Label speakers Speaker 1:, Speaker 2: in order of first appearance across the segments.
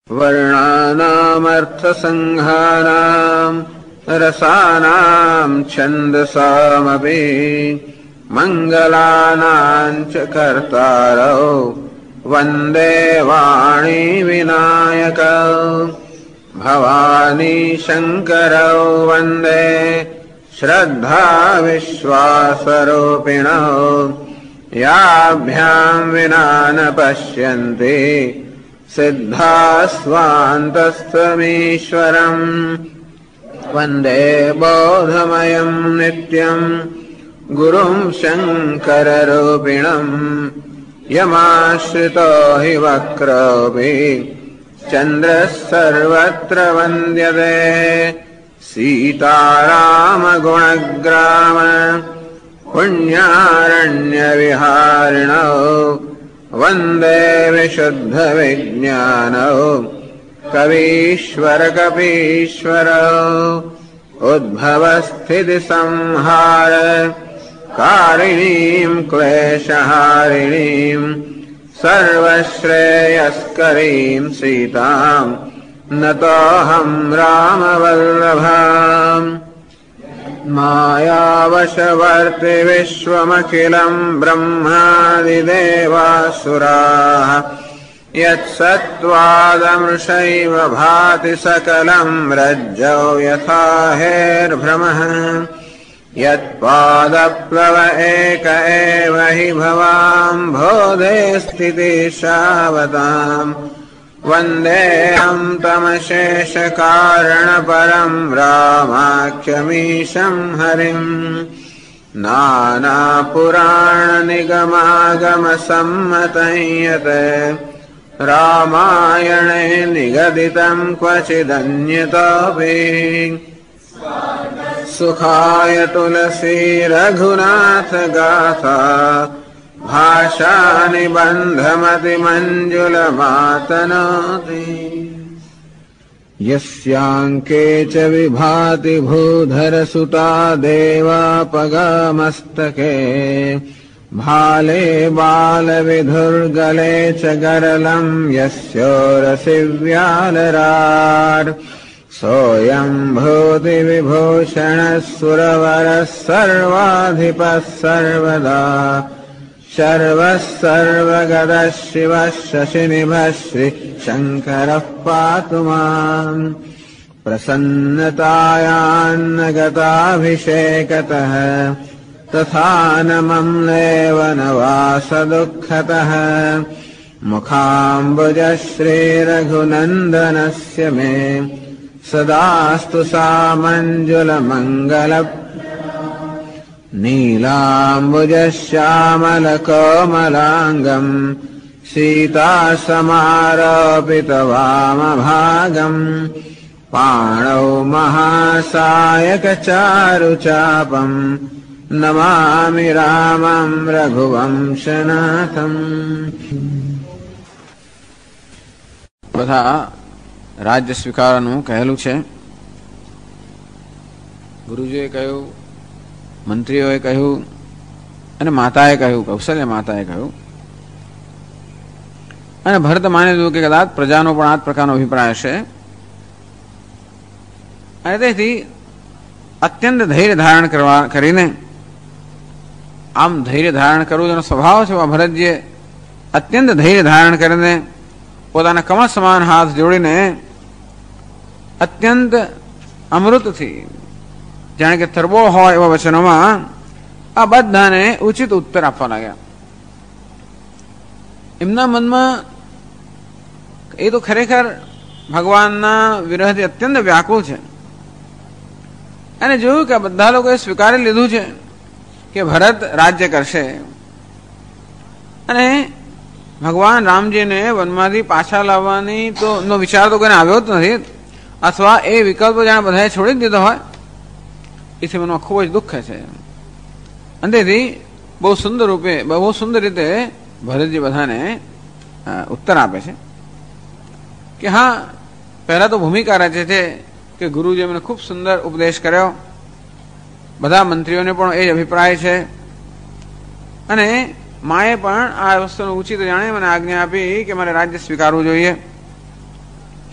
Speaker 1: वर्णानामर्थसंहाराम् रसानां छन्दसामपि मङ्गलानां च कर्तारौ वन्दे वाणी विनायकौ भवानी शङ्करौ वन्दे श्रद्धा विश्वासरूपिणौ याभ्यां विना न पश्यन्ति सिद्धास्वान्तस्तमीश्वरम् वन्दे बोधमयं नित्यं गुरुं शङ्कररूपिणम् यमाश्रितो हि वक्रोऽपि चन्द्रः सर्वत्र वन्द्यते सीतारामगुणग्राम पुण्यारण्यविहारिणौ वन्दे विशुद्धविज्ञानौ कवीश्वरकपीश्वरौ उद्भवस्थितिसंहार कारिणीं क्लेशहारिणीं सर्वश्रेयस्करीं सीतां नतोऽहं रामवल्लभाम् मायावशवर्ति विश्वमखिलं ब्रह्मादिदेवासुराः यत्सत्त्वादमृषैव भाति सकलं रज्जौ यथा हेर्भ्रमः यत्पादप्लव एक एव हि भवाम्भोधे स्थितिशावताम् वन्देऽहं तमशेषकारणपरं रामाख्यमीशं हरिम् नानापुराणनिगमागमसम्मतं यत् रामायणे निगदितं क्वचिदन्यतोऽपि सुखाय तुलसी रघुनाथ गाथा भाषा निबन्धमतिमञ्जुलमातनोति यस्याङ्के च विभाति भूधरसुता देवापगामस्तके भाले बालविधुर्गले च गरलं यस्योरसि व्यालराट् सोऽयं भूतिविभूषणः सुरवरः सर्वाधिपः सर्वदा शर्वः सर्वगतः शिवः शशिनिभः श्रीशङ्करः पातु माम् प्रसन्नतायान्नगताभिषेकतः तथा न मम्लेव न वासदुःखतः मुखाम्बुजः श्रीरघुनन्दनस्य मे सदास्तु सामञ्जुलमङ्गल नीलाम्बुजश्यामलकोमलाङ्गम् सीतासमारोपितवामभागम् पाणौ महासायकचारुचापम् नमामि रामं रघुवंशनाथम्।
Speaker 2: બધા રાજ્ય સ્વીકારવાનું કહેલું છે. ગુરુજીએ કહ્યું, મંત્રીઓએ કહ્યું અને માતાએ કહ્યું, કૌશલ્ય માતાએ કહ્યું અને ભરત માની લીધું કે કદાચ પ્રજાનો પણ આ પ્રકારનો અભિપ્રાય છે અને તેથી અત્યંત ધૈર્ય ધારણ કરીને આમ ધૈર્ય ધારણ કરવું જેનો સ્વભાવ છે ભરતજીએ અત્યંત ધૈર્ય ધારણ કરીને પોતાના કમળ સમાન હાથ જોડીને અત્યંત અમૃતથી જાણે કે તરબોળ હોય એવા વચનોમાં આ બધાને ઉચિત ઉત્તર આપવા લાગ્યા. એમના મનમાં એ તો ખરેખર ભગવાનના વિરહથી અત્યંત વ્યાકુળ છે અને જોયું કે આ બધા લોકોએ સ્વીકારી લીધું છે કે ભરત રાજ્ય કરશે અને ભગવાન રામજીને વનમાંથી પાછા લાવવાની તો નો વિચાર તો કોઈને આવ્યો જ નથી અથવા એ વિકલ્પ જાણે બધાએ છોડી જ દીધો હોય એથી મનમાં ખૂબ જ દુઃખ છે. અને તેથી બહુ સુંદર રૂપે બહુ સુંદર રીતે ભરતજી બધાને ઉત્તર આપે છે કે હા, પહેલા તો ભૂમિકા રચે છે કે ગુરુજી એમને ખૂબ સુંદર ઉપદેશ કર્યો, બધા મંત્રીઓને પણ એ જ અભિપ્રાય છે અને માએ પણ આ વસ્તુનું ઉચિત જાણે મને આજ્ઞા આપી કે મારે રાજ્ય સ્વીકારવું જોઈએ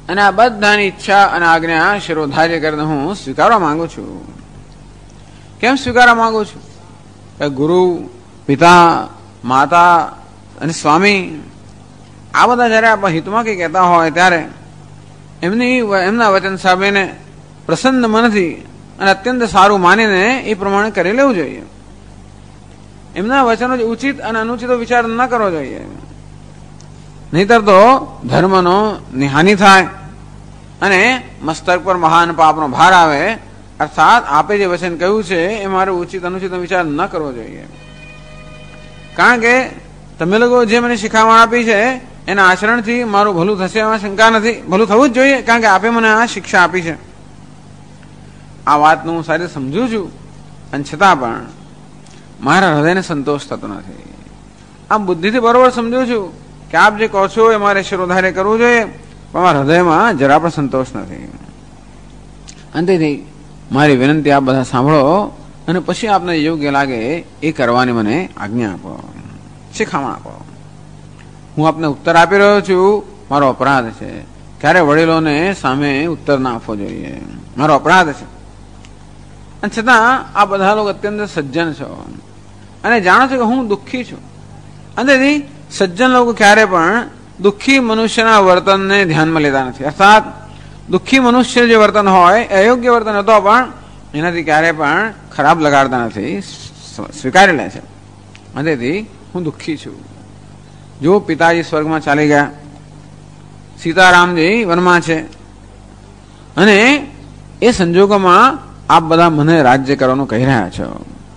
Speaker 2: અને આ બધાની ઈચ્છા અને આજ્ઞા શિરોધાર્ય કરીને હું સ્વીકારવા માંગુ છું. કેમ સ્વીકારવા માંગુ છું? ગુરુ, પિતા, માતા અને સ્વામી આ બધા જયારે આપણા હિતમાં કંઈ કહેતા હોય ત્યારે એમના વચન સાંભળીને પ્રસન્ન મનથી અને અત્યંત સારું માનીને એ પ્રમાણે કરી લેવું જોઈએ. એમના વચનો ઉચિત અને અનુચિત વિચાર ન કરવો જોઈએ. નહીતર તો ધર્મનો નિહાનિ થાય અને મસ્તક પર મહાન પાપનો ભાર આવે. અર્થાત આપે જે વચન કહ્યું છે એ મારે ઉચિત અનુચિત વિચાર ન કરવો જોઈએ. કારણ કે તમે લોકો જે મને શિખામણ આપી છે એના આચરણથી મારું ભલું થશે એમાં શંકા નથી. ભલું થવું જ જોઈએ, કારણ કે આપે મને આ શિક્ષા આપી છે. આ વાતનું હું સારી સમજુ છું, અને છતાં પણ મારા હૃદયને સંતોષ થતો નથી. આમ બુદ્ધિથી બરોબર સમજુ છું કે આપ જે કહો છો એ મારે શિરોધાર્ય કરવું જોઈએ, પણ મારા હૃદયમાં જરા પણ સંતોષ નથી. અંતેથી મારી વિનંતી આપ બધા સાંભળો અને પછી આપને યોગ્ય લાગે એ કરવાની મને આજ્ઞા આપો, શિખામણ આપો. હું આપને ઉત્તર આપી રહ્યો છું, મારો અપરાધ છે. ક્યારે વડીલોને સામે ઉત્તર ના આપવો જોઈએ, મારો અપરાધ છે. અને છતાં આ બધા લોકો અત્યંત સજ્જન છો અને જાણો છો કે હું દુઃખી છું. અંતેથી સજ્જન લોકો ક્યારે પણ દુઃખી મનુષ્યના વર્તનને ધ્યાનમાં લેતા નથી. અર્થાત દુઃખી મનુષ્ય જે વર્તન હોય એ અયોગ્ય વર્તન હતો પણ એનાથી ક્યારે પણ ખરાબ લગાડતા નથી, સ્વીકારી લે છે. અંતેથી હું દુઃખી છું. જો પિતાજી સ્વર્ગમાં ચાલી ગયા, સીતારામજી વનમાં છે, અને એ સંજોગોમાં આપ બધા મને રાજ્ય કરવાનું કહી રહ્યા છો,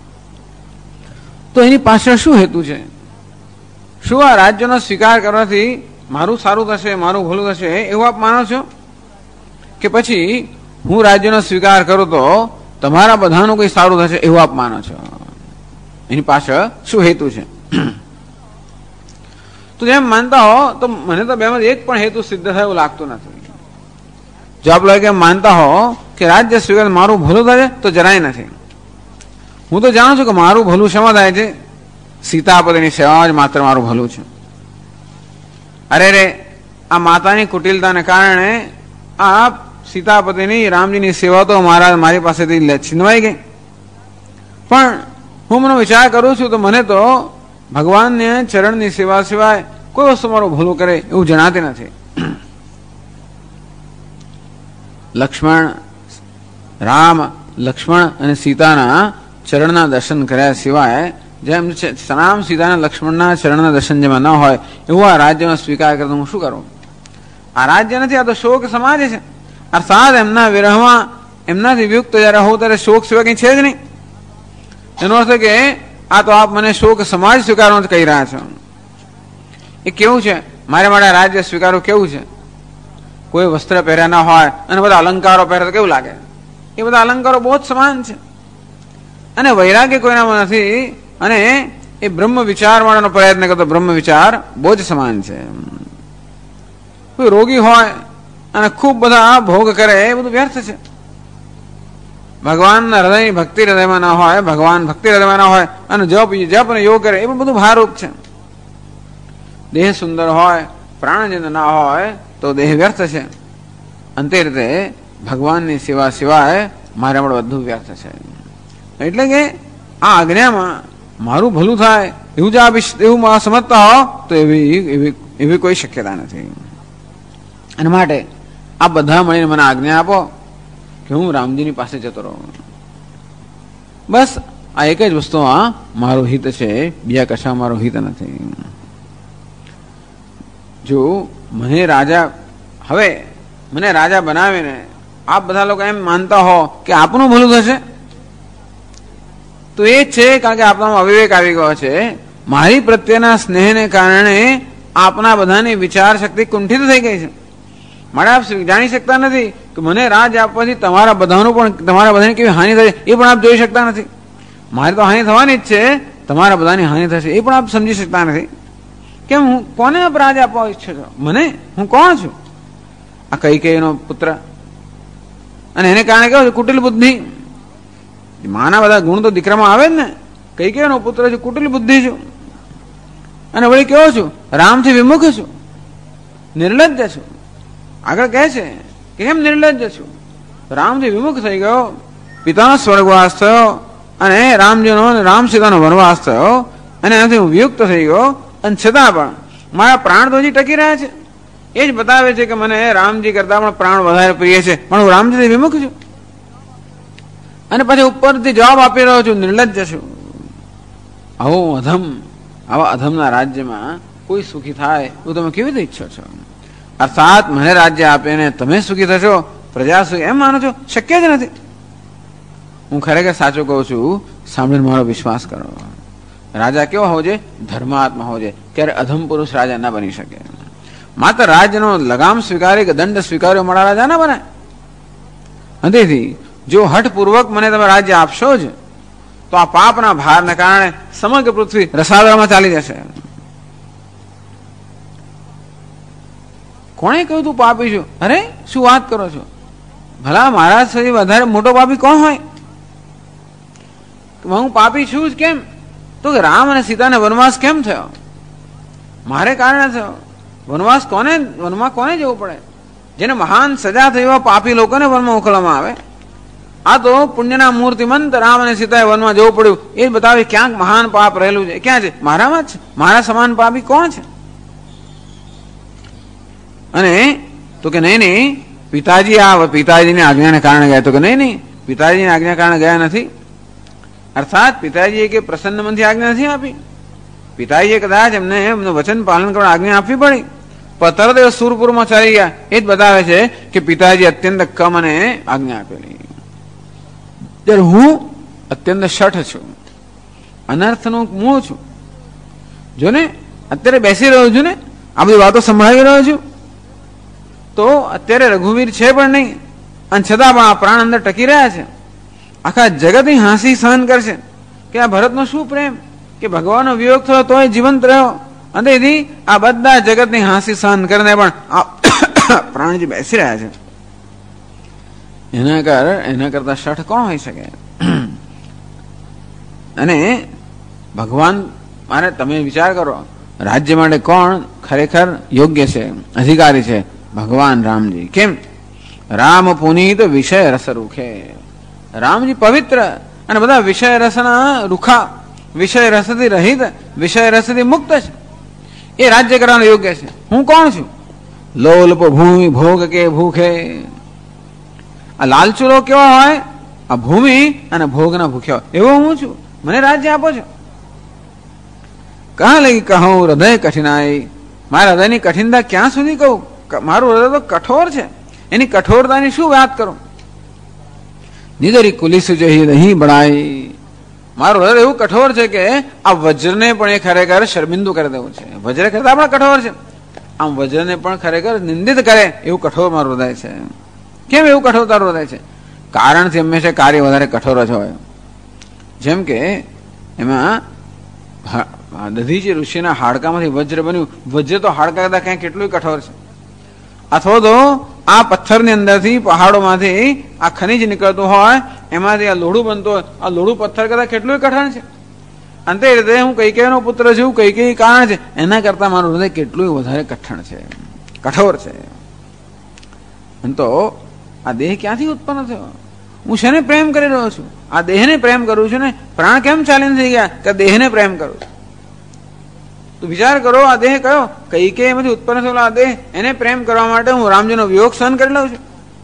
Speaker 2: તો એની પાછળ શું હેતુ છે? શું આ રાજ્યનો સ્વીકાર કરવાથી મારું સારું થશે, મારું ભલું થશે એવું આપ માનો છો? કે પછી હું રાજ્યનો સ્વીકાર કરું તો તમારા બધાનું કંઈ સારું થશે એવું આપ માનો છો? એની પાછળ શું હેતુ છે? તો જેમ માનતા હો તો મને તો બેમાં એક પણ હેતુ સિદ્ધ થાય એવું લાગતું નથી. જો આપ લોકો એમ માનતા હો કે રાજ્ય સ્વીકાર મારું ભલું થાય તો જરાય નથી. હું તો જાણું છું કે મારું ભલું શેમાં થાય છે? સીતાપતિની સેવા જ માત્ર મારું ભલું છે. અરે રે, આ માતાની કુટિલતાને કારણે આ સીતાપતિની રામજીની સેવા તો મારી પાસેથી છીનવાઈ ગઈ. પણ હું મને વિચાર કરું છું તો મને તો ભગવાનને ચરણની સેવા સિવાય કોઈ વસ્તુ મારું ભલું કરે એવું જણાતી નથી. લક્ષ્મણ અને સીતાના ચરણના દર્શન કર્યા સિવાય જેમ રામ સીતાના લક્ષ્મણના ચરણના દર્શન જેમાં ન હોય એવું આ રાજ્યનો સ્વીકાર કરતો હું શું કરું? આ રાજ્ય નથી, આ તો શોક સમાજ છે. અર્થાત એમના વિરહમાં એમનાથી વિયુક્ત જયારે હોઉં ત્યારે શોક સિવાય કંઈ છે જ નહીં. એનો અર્થ કે આ તો આપ મને શોક સમાજ સ્વીકારવાનું કહી રહ્યા છો. એ કેવું છે? મારે માટે રાજ્ય સ્વીકારવું કેવું છે? કોઈ વસ્ત્ર પહેર્યા ના હોય અને બધા અલંકારો પહેરે તો કેવું લાગે? એ બધા અલંકારો બહુ જ સમાન છે. અને વૈરાગ્ય કોઈનામાં નથી, અને એ બ્રહ્મ વિચાર વાળાનો પ્રયત્ન કરતો બ્રહ્મ વિચાર બહુ જ સમાન છે. કોઈ રોગી હોય અને ખૂબ બધા ભોગ કરે એ બધું વ્યર્થ છે. ભગવાનના હૃદયની ભક્તિ હૃદયમાં ના હોય, ભગવાન ભક્તિ હૃદયમાં ના હોય અને જપ અને યોગ કરે એ પણ બધું ભારરૂપ છે. દેહ સુંદર હોય, પ્રાણજન ના હોય તો દેહ વ્યર્થ છે. અંતે રીતે ભગવાનની સેવા સિવાય મારે પણ બધું વ્યર્થ છે. એટલે કે આ આજ્ઞામાં મારું ભલું થાય એવું જ એવું સમજતા હો તો એવી કોઈ શક્યતા નથી. અને માટે આ બધા મળીને મને આજ્ઞા આપો કે હું રામજીની પાસે જતો રહું. બસ આ એક જ વસ્તુમાં મારું હિત છે, બીજા કશા મારું હિત નથી. જો મને રાજા બનાવીને આપ બધા લોકો એમ માનતા હો કે આપનું ભલું થશે તો એ જ છે, કારણ કે આપણામાં અવિવેક આવી ગયો છે. મારી પ્રત્યેના સ્નેહને કારણે આપના બધાની વિચાર શક્તિ કુંઠિત થઈ ગઈ છે. માટે આપ જાણી શકતા નથી કે મને રાજ આપવાથી તમારા બધાની કેવી હાનિ થશે એ પણ આપ જોઈ શકતા નથી. મારી તો હાનિ થવાની જ છે, તમારા બધાની હાનિ થશે એ પણ આપ સમજી શકતા નથી. કેમ? હું કોને આપ રાજ આપવા ઈચ્છો છો? મને? હું કોણ છું? આ કૈકેયીનો પુત્ર, અને એને કારણે કેવું છે? કુટિલ બુદ્ધિ. માના બધા ગુણ તો દીકરામાં આવે જ ને. કૈકેયીનો પુત્ર છું, કુટિલ બુદ્ધિ છું, અને વળી કેવો છું? રામથી વિમુખ છું, નિર્લજ્જ છું. આગળ કહે છે કે કેમ નિર્લજ્જ છું. રામજી વિમુખ થઈ ગયો, પિતાનો સ્વર્ગવાસ થયો અને રામજીનો રામ સીતાનો વનવાસ થયો અને એનાથી હું વિયુક્ત થઈ ગયો, અને છતાં પણ મારા પ્રાણ તો હજી ટકી રહ્યા છે. એ જ બતાવે છે કે મને રામજી કરતા પણ પ્રાણ વધારે પ્રિય છે, પણ હું રામજીથી વિમુખ છું. અને પછી ઉપરથી જવાબ આપી રહ્યો છું, નિર્લજ્જ છું. આવા અધમના રાજ્યમાં કોઈ સુખી થાય એવું તમે કેવી રીતે ઈચ્છો છો? અર્થાત મને રાજ્ય આપીને તમે સુખી થશો, પ્રજા સુખી એમ માનો છો? શક્ય જ નથી. હું ખરેખર સાચું કહું છું, સાંભળીને મારો વિશ્વાસ કરો. રાજા કેવો હોવો જોઈએ? ધર્માત્મા હોવો જોઈએ. ત્યારે અધમ પુરુષ રાજા ના બની શકે. માત્ર રાજ્યનો લગામ સ્વીકારી કે દંડ સ્વીકાર્યો મારા રાજા ના બને. તેથી જો હઠપૂર્વક મને તમે રાજ્ય આપશો જ તો આ પાપના ભારને કારણે સમગ્ર પૃથ્વી રસાદળમાં ચાલી જશે. કોણે કહ્યું તું પાપી છું? અરે શું વાત કરો છો? ભલા મારા સુધી વધારે મોટો પાપી કોણ હોય? હું પાપી છું જ કેમ? તો કે રામ અને સીતાને વનવાસ કેમ થયો? મારે કારણે થયો. વનમાં કોને જવું પડે? જેને મહાન સજા થઈ એવા પાપી લોકોને વનમાં મોકલવામાં આવે. આ તો પુણ્યના મૂર્તિમંત રામ અને સીતાએ વનમાં જવું પડ્યું એ બતાવે ક્યાંક મહાન પાપ રહેલું છે. ક્યાં છે? મારામાં જ છે. મારા સમાન પાપી કોણ છે? અને તો કે નહીં, પિતાજીની આજ્ઞાને કારણે ગયા. તો કે નહીં, પિતાજીની આજ્ઞા કારણે ગયા નથી. અર્થાત પિતાજીએ કે પ્રસન્ન મનથી આજ્ઞા નથી આપી. પિતાજીએ કદાચ એમને વચન પાલન કરવા આજ્ઞા આપવી પડી, પણ તરત એ સુરપુરમાં ચાલી ગયા. એ જ બતાવે છે કે પિતાજી અત્યંત કમ અને આજ્ઞા આપેલી. ત્યારે હું અત્યંત શઠ છું, અનર્થનું મૂળ છું. જો ને અત્યારે બેસી રહ્યો છું ને, આ બધી વાતો સંભળાવી રહ્યો છું, તો અત્યારે રઘુવીર છે પણ નહીં, અને છતાં પણ આ પ્રાણ અંદર ટકી રહ્યા છે. આખા જગતની હાંસી સહન કરશે કે આ ભરતનો શું પ્રેમ, કે ભગવાનનો વિયોગ થયો તોય જીવંત રહ્યો. અને તેથી આ બધા જગતની હાંસી સહન કરીને પણ આ પ્રાણ જે બેસી રહ્યા છે એના કરતા શઠ કોણ હોઈ શકે? અને ભગવાન, મારે તમે વિચાર કરો, રાજ્ય માટે કોણ ખરેખર યોગ્ય છે, અધિકારી છે? ભગવાન રામજી. કેમ? રામ પુનીત વિષય રસ રૂખે. રામજી પવિત્ર અને બધા વિષય રસના રૂખા, વિષય રસથી રહિત, વિષય રસથી મુક્ત છે. એ રાજ્ય કરવાનું યોગ્ય છે. હું કોણ છું? લોલપ ભૂમિ ભોગ કે ભૂખે. આ લાલચુરો કેવા હોય? આ ભૂમિ અને ભોગના ભૂખ્યા હોય એવો હું છું. મને રાજ્ય આપો છો. કહા લઈ કહું હૃદય કઠિનાઈ. મારા હૃદયની કઠિનતા ક્યાં સુધી કહું? મારું હૃદય તો કઠોર છે, એની કઠોરતાની શું વાત કરું? નિદરી કુલિસ જહી નહીં બળાઈ. મારું હૃદય એવું કઠોર છે કે આ વજ્રને પણ એ ખરેખર શર્મિંદુ કરી દેવું છે. વજ્ર કરતા પણ કઠોર છે. આમ વજ્રને પણ ખરેખર નિંદિત કરે એવું કઠોર મારું હૃદય છે. કેમ એવું કઠોર તારું હૃદય છે? કારણથી હંમેશા કાર્ય વધારે કઠોર જ હોય. જેમ કે એમાં દધીચી ઋષિના હાડકામાંથી વજ્ર બન્યું. વજ્ર તો હાડકા કરતા ક્યાંક કેટલું કઠોર છે. અથવા તો આ પથ્થરની અંદરથી, પહાડોમાંથી આ ખનીજ નીકળતું હોય, એમાંથી આ લોઢું બનતું હોય. આ લોઢું પથ્થર કરતા કેટલું કઠણ છે. અંતે રીતે હું કૈકેયીનો પુત્ર છું, કૈકેયી કારણ છે, એના કરતા મારું હૃદય કેટલું વધારે કઠણ છે, કઠોર છે. તો આ દેહ ક્યાંથી ઉત્પન્ન થયો? હું શેને પ્રેમ કરી રહ્યો છું? આ દેહને પ્રેમ કરું છું ને. પ્રાણ કેમ ચાલીને થઈ ગયા? કે દેહને પ્રેમ કરું છું. તો વિચાર કરો, આ દેહ કયો? કૈકેયીમાંથી ઉત્પન્ન થયેલો આ દેહ, એને પ્રેમ કરવા માટે હું રામજીનો વિયોગ સહન કરી લઉં છું.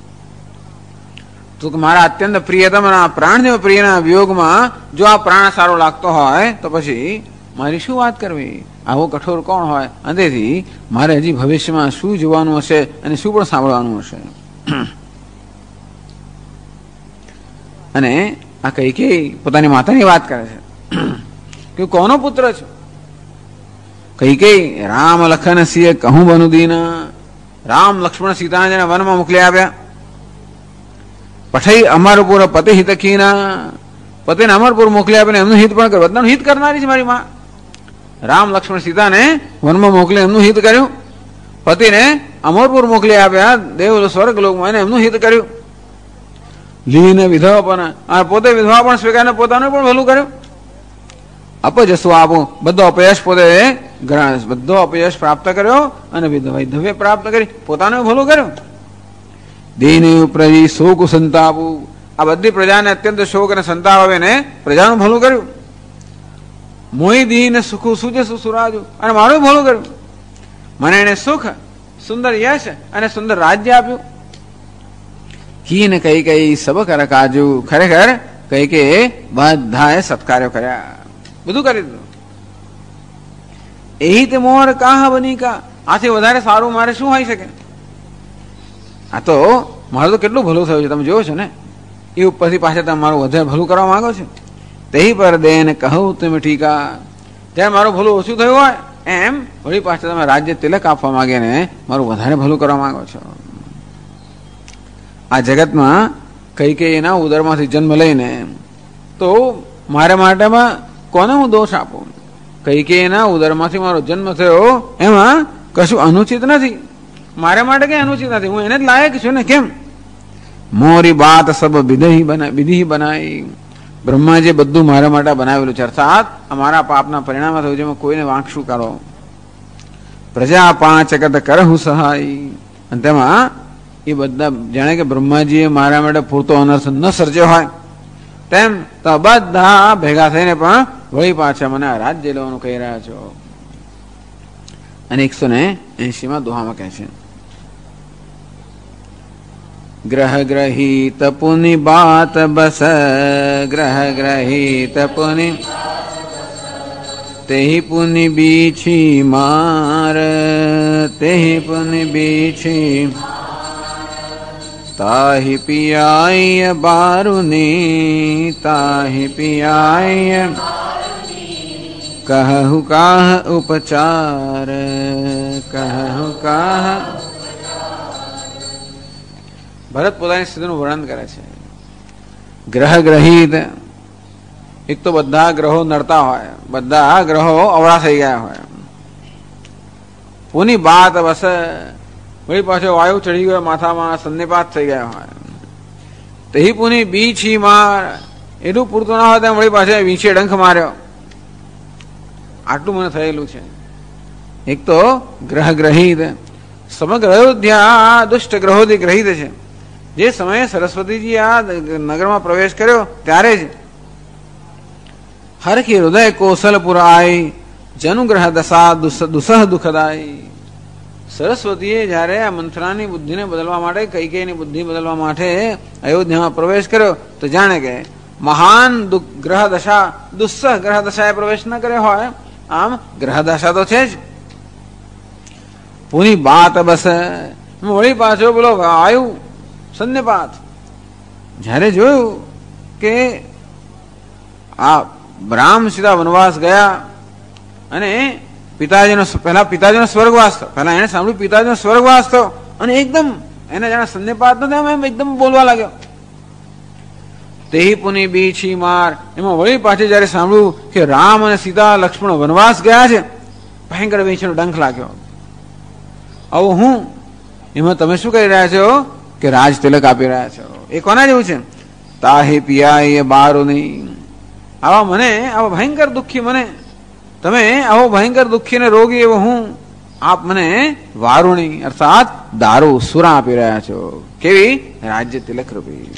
Speaker 2: તો મારા અત્યંત પ્રિયતમ પ્રાણદેવ પ્રિયના વિયોગમાં જો આ પ્રાણ સારો લાગતો હોય તો પછી મારી શું વાત કરવી? આવો કઠોર કોણ હોય? અને તેથી મારે હજી ભવિષ્યમાં શું જોવાનું હશે અને શું પણ સાંભળવાનું હશે. અને આ કૈકેયી પોતાની માતાની વાત કરે છે કે કોનો પુત્ર છે? કૈકેયી રામ લખન સિંહ કહું બનુ દીન. રામ લક્ષ્મણ સીતાને જેને વનમાં મોકલી આપ્યા. પઠઈ અમરપુર પતિ હિત કીના. પતિને અમરપુર મોકલી આપીને એમનું હિત પણ કર્યું. બધાનું હિત કરનારી છે મારી માં. રામ લક્ષ્મણ સીતાને વનમાં મોકલી એમનું હિત કર્યું. પતિને અમરપુર મોકલી આપ્યા દેવ સ્વર્ગ લોકમાં, એને એમનું હિત કર્યું. લીન વિધવા પણ, પોતે વિધવા પણ સ્વીકારીને પોતાનું પણ ભલું કર્યું. અપજસ્વ આપું, બધો અપયશ પોતે બધો અપયશ પ્રાપ્ત કર્યો અને વિધવ્ય પ્રાપ્ત કરી પોતાનું ભલું કર્યું. દીને પ્રજી શોક સંતાપવું, આ બધી પ્રજાને અત્યંત શોક અને સંતાપ આવે ને પ્રજાનું ભલું કર્યું. મોહી દીન સુખું સુજે સુસુરાજુ, અને મારું ભલું કર્યું. મને એને સુખ, સુંદર યશ અને સુંદર રાજ્ય આપ્યું. કીને કઈ કઈ સબ કર કાજુ, ખરેખર કઈ કે બધાએ સત્કાર્યો કર્યા, બધું કરી દીધું. એહી તે મોર કાહ બની કા, આથી વધારે સારું મારે શું હોઈ શકે? આ તો મારું તો કેટલું ભલું થયું છે તમે જોવો છો ને, એ ઉપરથી પાછા તમે મારું વધારે ભલું કરવા માંગો છો. તેહી પર દેને કહું તમે ઠીકા, ત્યારે મારું ભલું ઓછું થયું હોય એમ વળી પાછા તમે રાજ્ય તિલક આપવા માંગે ને મારું વધારે ભલું કરવા માંગો છો. આ જગતમાં કઈ કઈ એના ઉદરમાંથી જન્મ લઈને તો મારા માટેમાં કોને હું દોષ આપું? કઈ કઈ એના ઉદરમાંથી મારો જન્મ થયો એમાં કશું અનુચિત નથી, મારા માટે કઈ અનુચિત નથી, હું એને જ લાયક છું ને. કેમ? મોરી બાત સબ વિધિ બનાવી, બ્રહ્માજીએ બધું મારા માટે બનાવેલું છે, અર્થાત અમારા પાપના પરિણામ થયું છે, કોઈને વાંક શું કરો? પ્રજા 5 અગત કરહુ સહાય, અને તેમાં એ બધા જાણે કે બ્રહ્માજીએ મારા માટે પૂરતો અનર્થ ન સર્જ્યો હોય તેમ તો બધા ભેગા થઈને પણ વળી પાછા મને રાજ્ય લેવાનું કહી રહ્યા છો. અને 180 દોહામાં કહે છે, ગ્રહ ગ્રહિત પુનિ બાત બસ, ગ્રહ ગ્રહિત પુનિ તેહી પુનિ બીછી માર, તેહી પુનિ બીછી તાહી પિયાય બારુની, તાહી પિયાય કહુ કાહ ઉપચાર, કહુ કાહ. ભરત પોતાની સ્થિતિનું વર્ણન કરે છે. ગ્રહ ગ્રહિત, એક તો બધા ગ્રહો નડતા હોય, બધા ગ્રહો અવળા થઈ ગયા હોય. પુની બાત બસ, વળી પાછો વાયુ ચડી ગયો માથામાં, સન્નિપાત થઈ ગયા હોય. તેહી પુની બીછી માર, એટલું પૂરતું ના હોય તેમ વળી પાછો વીંછે ડંખ માર્યો. આટલું મને થયેલું છે. એક તો ગ્રહ ગ્રહિત, સમગ્ર અયોધ્યા દુષ્ટ ગ્રહોથી ગ્રહિત છે. જે સમયે સરસ્વતીજી આ નગરમાં પ્રવેશ કર્યો ત્યારે જ હરખી હૃદય કૌશલપુર આઈ, જનુગ્રહ દશા દુસહ દુઃખદાય. સરસ્વતીએ જયારે આ મંથરાની બુદ્ધિને બદલવા માટે, કૈકેયીની બુદ્ધિ બદલવા માટે અયોધ્યામાં પ્રવેશ કર્યો તો જાણે કે મહાન ગ્રહ દશા, દુસ્સહ ગ્રહ દશાએ પ્રવેશ ન કર્યો હોય, આમ ગ્રહ દશા તો છે જ. પુની બાત બસ, વળી પાછો બોલો વાયુ સન્નિપાત. જયારે જોયું કે આ રામ સીધા વનવાસ ગયા અને પિતાજીનો પિતાજીનો સ્વર્ગવાસ થયો, પહેલા એને સાંભળ્યું પિતાજીનો સ્વર્ગવાસ થયો અને એકદમ એને જાણે સન્નિપાત નથી એમ એકદમ બોલવા લાગ્યો. તેહી પુની બીછી માર, એમાં વળી પાછી જયારે સાંભળ્યું કે રામ અને સીતા લક્ષ્મણ વનવાસ ગયા છે, ભયંકર વીંછીનો ડંખ લાગ્યો. આવું હું એમાં તમે શું કહી રહ્યા છો કે રાજ તિલક આપી રહ્યા છો? એ કોના જેવું છે? તાહી પિયાય બારુની, આવા મને, આવા ભયંકર દુઃખી મને તમે, આવો ભયંકર દુઃખી ને રોગી એવો હું, આપ મને વારુણી અર્થાત દારૂ સુરા આપી રહ્યા છો. કેવી? રાજ્ય તિલક રૂપી.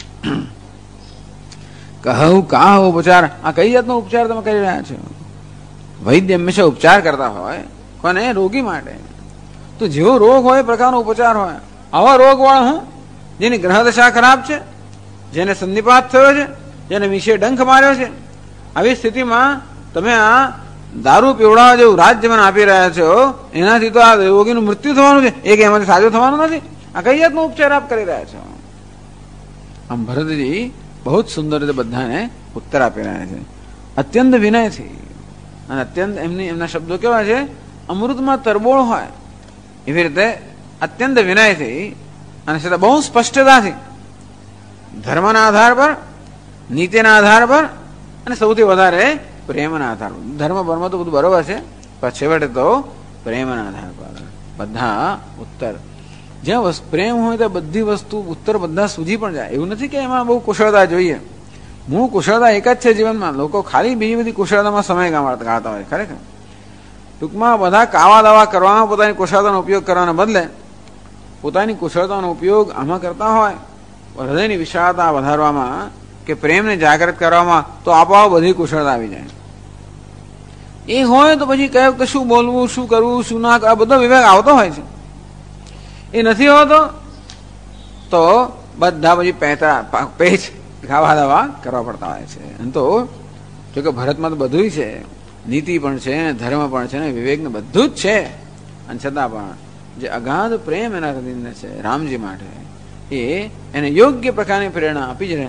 Speaker 2: કહું કાહ ઉપચાર, આ કઈ જાતનો ઉપચાર તમે કરી રહ્યા છો? વૈદ્ય હંમેશા ઉપચાર કરતા હોય, કોને? રોગી માટે. તો જેવો રોગ હોય પ્રકારનો ઉપચાર હોય. આવા રોગ વાળો હું, જેની ગ્રહ દશા ખરાબ છે, જેને સન્નિપાત થયો છે, જેને વિશે ડંખ માર્યો છે, આવી સ્થિતિમાં તમે આ દારૂ પીવડાવવા જેવું રાજ્ય મને આપી રહ્યા છો, એનાથી તો આ રોગીનું મૃત્યુ થવાનું છે, એક એમાંથી સાજો થવાનું નથી. આ કઈ જાતનો ઉપચાર આપ કરી રહ્યા છો? આમ ભરતજી બહુ જ સુંદર રીતે બધાને ઉત્તર આપી રહ્યા છે, અત્યંત વિનયથી. અને અત્યંત એમના શબ્દો કેવા છે? અમૃતમાં તરબોળ હોય એવી રીતે અત્યંત વિનયથી અને છતાં બહુ સ્પષ્ટતાથી, ધર્મના આધાર પર, નીતિના આધાર પર અને સૌથી વધારે પ્રેમના આધાર પર. ધર્મ બર્મ તો બધું બરોબર છે, પણ છેવટે તો પ્રેમના આધાર પર બધા ઉત્તર. જ્યાં પ્રેમ હોય ત્યાં બધી વસ્તુ ઉત્તર બધા સૂજી પણ જાય. એવું નથી કે એમાં બહુ કુશળતા જોઈએ. મૂળ કુશળતા એક જ છે જીવનમાં. લોકો ખાલી બીજી બધી કુશળતામાં સમય ગાળતા હોય. ખરેખર ટૂંકમાં બધા કાવા દાવા કરવામાં પોતાની કુશળતાનો ઉપયોગ કરવાના બદલે પોતાની કુશળતાનો ઉપયોગ આમાં કરતા હોય, હૃદયની વિશાળતા વધારવામાં કે પ્રેમને જાગૃત કરવામાં, તો આપોઆપ બધી કુશળતા આવી જાય. એ હોય તો પછી કઈ વખતે શું બોલવું, શું કરવું, શું ના, આ બધો વિવેક આવતો હોય છે. એ નથી હોતો તો બધા પછી પેચ ખાવા દાવા કરવા પડતા હોય છે. અને તો જોકે ભારતમાં તો બધું છે, નીતિ પણ છે, ધર્મ પણ છે, ને વિવેક ને બધું જ છે. અને છતાં પણ જે અગાધ પ્રેમ એના હૃદયને છે રામજી માટે, એ એને યોગ્ય પ્રકારની પ્રેરણા આપી જ રહે.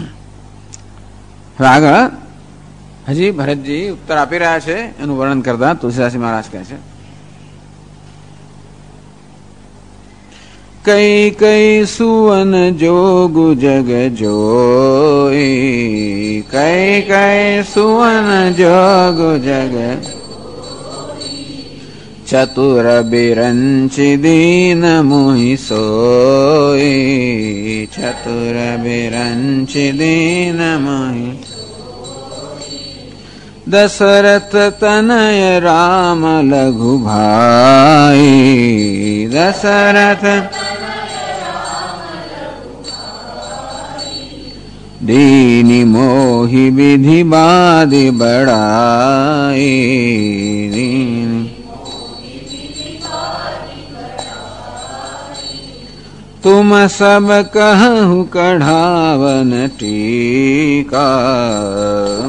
Speaker 2: હવે આગળ હજી ભરતજી ઉત્તર આપી રહ્યા છે, એનું વર્ણન કરતા તુલસીદાસજી મહારાજ કહે છે, કઈ કઈ સુવન જોગુ જગ જોઈ, કઈ કઈ સુવન જોગુ જગ, ચતુર બિરંચી દીન મોહી સોઈ, ચતુર બિરંચી દીન મોહી, દશરથ તનય રામ લઘુ ભાઈ, દશરથ दीनी मोहि विधि बादि बड़ाई, तुम सब कहु कढ़ावन टीका,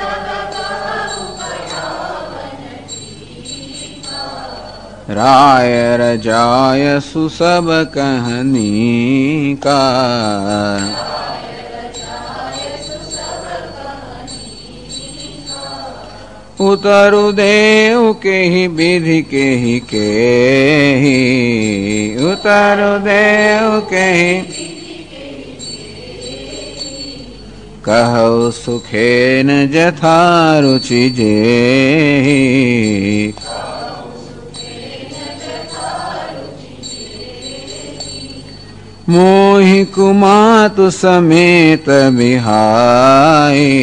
Speaker 2: राय रजाय सुसब कहनी का, उतरु देव के ही विधि के ही उतरु देव के ही कहु सुखेन जथा रुचि जेहि, मोहि कुमातु समेत बिहाई,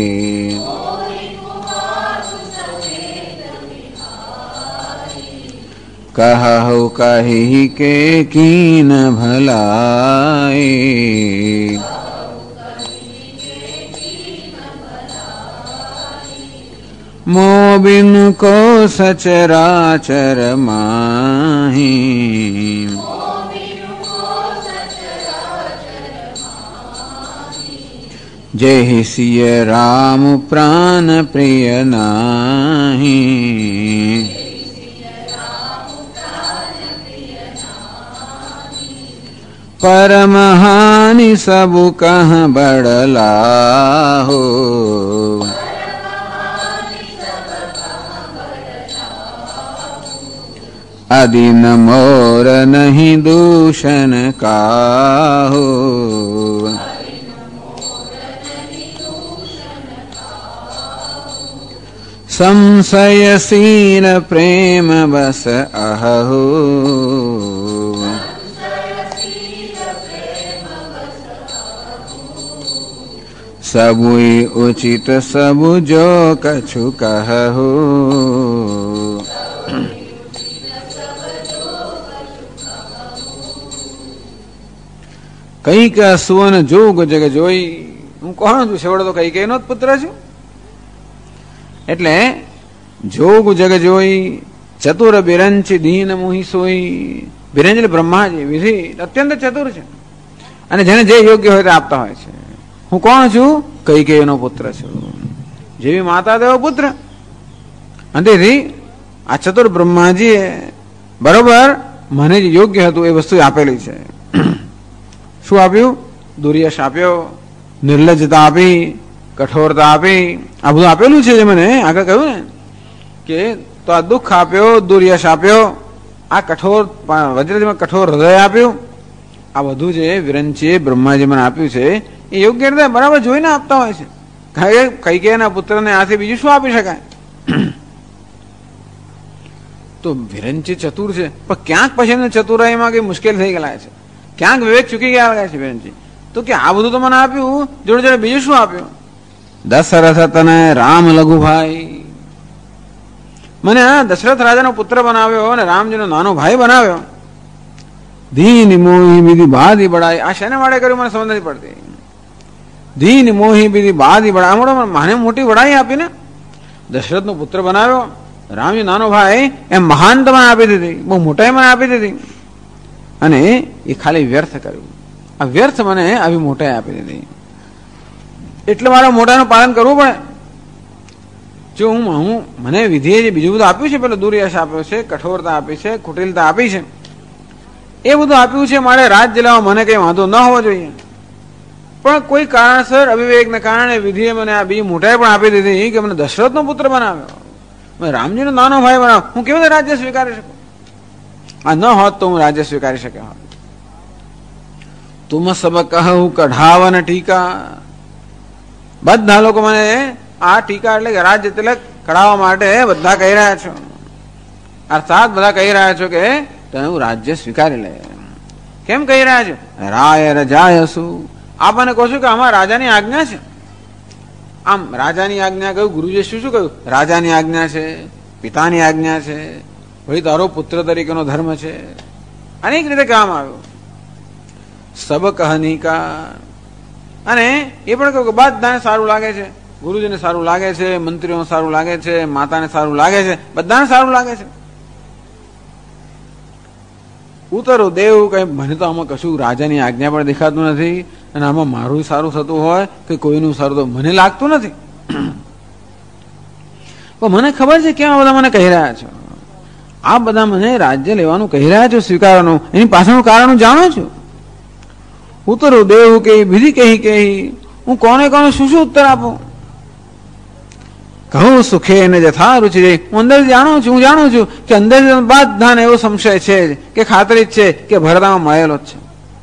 Speaker 2: कहु कहि के कीन भलाई, मो बिनु को सचराचर माही, जय सिय राम प्राण प्रिय नाही, परमहानि सबु कह बड़ला हो, अदिन मोर नहीं दूषण काहो, संशयसीन प्रेम बस अहो, सबुई उचित सबु जो कछु कहु, કઈ કે સુવન જોગ જગ જોઈ, હું કોણ છું? છેવડો તો કઈ કઈનો જ પુત્ર છું. એટલે જોગ જગ જોઈ, ચતુર બિરંચી દીન મોહી સોઈ. બિરંજ એટલે બ્રહ્માજી, વિધિ અત્યંત ચતુર છે અને જેને જે યોગ્ય હોય તે આપતા હોય છે. હું કોણ છું? કઈ કઈનો પુત્ર છું, જેવી માતા તેવો પુત્ર. અને તેથી આ ચતુર બ્રહ્માજીએ બરોબર મને જે યોગ્ય હતું એ વસ્તુ આપેલી છે. શું આપ્યું? દુર્યશ આપ્યો, નિર્લજ્જતા આપી, કઠોરતા આપી, આ બધું આપેલું છે. જે મને આગળ કહ્યું ને કે તો આ દુઃખ આપ્યો, દુર્યશ આપ્યો, આ કઠોર વજ્રજીમાં કઠોર હૃદય આપ્યું. આ બધું જે વિરંચીએ બ્રહ્માજી મને આપ્યું છે એ યોગ્ય રીતે બરાબર જોઈને આપતા હોય છે. કૈકેયીના પુત્રને આથી બીજું શું આપી શકાય? તો વિરંચી ચતુર છે, પણ ક્યાંક પછી એમને ચતુરાઈમાં કઈ મુશ્કેલ થઈ ગયેલા છે, ક્યાંક વિવેક ચૂકી ગયા છે વિરંચી. તો કે આ બધું તો મને આપ્યું, જોડે જોડે બીજું શું આપ્યું? દશરથ તને રામ લઘુભાઈ, મને દશરથ રાજાનો પુત્ર બનાવ્યો અને રામજીનો નાનો ભાઈ બનાવ્યો. દીન મોહી બીધી બાધી બળાઈ. આ શેને માટે કર્યું મને સમજ નથી પડતી. દીન મોહી બીધી બાધી બળાઈ, મને મોટી બળાઈ આપીને દશરથનો પુત્ર બનાવ્યો. રામજી નાનો ભાઈ એમ મહાનતા મને આપી દીધી, બહુ મોટાઈ મને આપી દીધી, અને એ ખાલી વ્યર્થ કર્યું. આ વ્યર્થ મને આવી મોટાઈ આપી દીધી, એટલે મારે મોટાનું પાલન કરવું પડે. જો હું મને વિધિએ જે બીજું બધું આપ્યું છે, પેલો દુર્યશ આપ્યો છે, કઠોરતા આપી છે, કુટિલતા આપી છે, એ બધું આપ્યું છે, મારે રાજ્ય લેવા મને કઈ વાંધો ન હોવો જોઈએ. પણ કોઈ કારણસર અવિવેકને કારણે વિધિએ મને આ બીજી મોટાઈ પણ આપી દીધી કે મને દશરથનો પુત્ર બનાવ્યો, મેં રામજીનો નાનો ભાઈ બનાવ્યો. હું કેવી રીતે રાજ્ય સ્વીકારી શકું? આ ન હોત તો હું રાજ્ય સ્વીકારી શક્યો હોત. તુમ સબ કહું કઢાવન ટીકા. બધા લોકો મને આ ટીકા એટલે કે રાજ્ય તિલક કઢાવવા માટે બધા કહી રહ્યા છો, અર્થાત બધા કહી રહ્યા છો કે તમે રાજ્ય સ્વીકારી લે. કેમ કહી રહ્યા છો? રાય રજાય શું, આપણને કહો છો કે આમાં રાજાની આજ્ઞા છે. આમ રાજાની આજ્ઞા કહ્યું, ગુરુજીએ શું શું કહ્યું? રાજાની આજ્ઞા છે, પિતાની આજ્ઞા છે, ભાઈ તારો પુત્ર તરીકેનો ધર્મ છે, અનેક રીતે કહેવામાં આવ્યું. સબ કહનિકા, અને એ પણ કહ્યું કે બધાને સારું લાગે છે, ગુરુજીને સારું લાગે છે, મંત્રીઓને સારું લાગે છે, માતાને સારું લાગે છે, બધાને સારું લાગે છે. ઉતરો દેવ, કઈ મને તો આમાં કશું રાજાની આજ્ઞા પણ દેખાતું નથી, અને આમાં મારું સારું થતું હોય કે કોઈનું સારું તો મને લાગતું નથી. પણ મને ખબર છે કેમ બધા મને કહી રહ્યા છો. આ બધા મને રાજ્ય લેવાનું કહી રહ્યા છો, સ્વીકારવાનું, એની પાછળનું કારણ હું જાણું છું. ઉતરો દેવ કે બીજી કહી હું કોને કોને શું શું ઉત્તર આપું? કહું સુખે ને જથા રુચિ. હું અંદર જાણું છું કે અંદર બધાને એવો સંશય છે કે ખાતરી જ છે કે ભરતામાં મળેલો જ છે.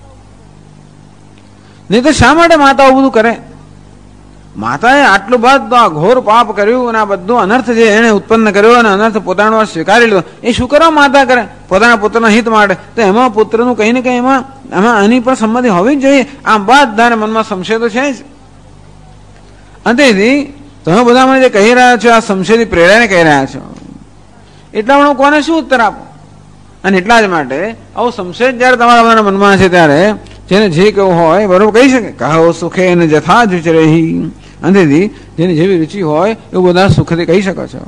Speaker 2: નહીં તો શા માટે માતાઓ બધું કરે? માતાએ આટલું બધું આ ઘોર પાપ કર્યું અને આ બધું અનર્થ જે એને ઉત્પન્ન કર્યો અને અનર્થ પોતાનો સ્વીકારી લીધો, એ શું કરવા માતા કરે? પોતાના પુત્રના હિત માટે. તો એમાં પુત્રનું કઈ ને કઈ એમાં આની પણ સંમતિ હોવી જ જોઈએ. આમ બધાને મનમાં સંશય તો છે જ. અંતેથી તમે બધા મને જે કહી રહ્યા છો આ સંશયથી પ્રેરાને કહી રહ્યા છો, એટલા હું કોને શું ઉત્તર આપું? અને એટલા જ માટે આવો સંશય જયારે તમારા મનમાં છે ત્યારે જેને જે કેવું હોય બરોબર કહી શકે. કહો સુખે ને જથા જ રહી. અંતેથી જેને જેવી રુચિ હોય એવું બધા સુખથી કહી શકો છો.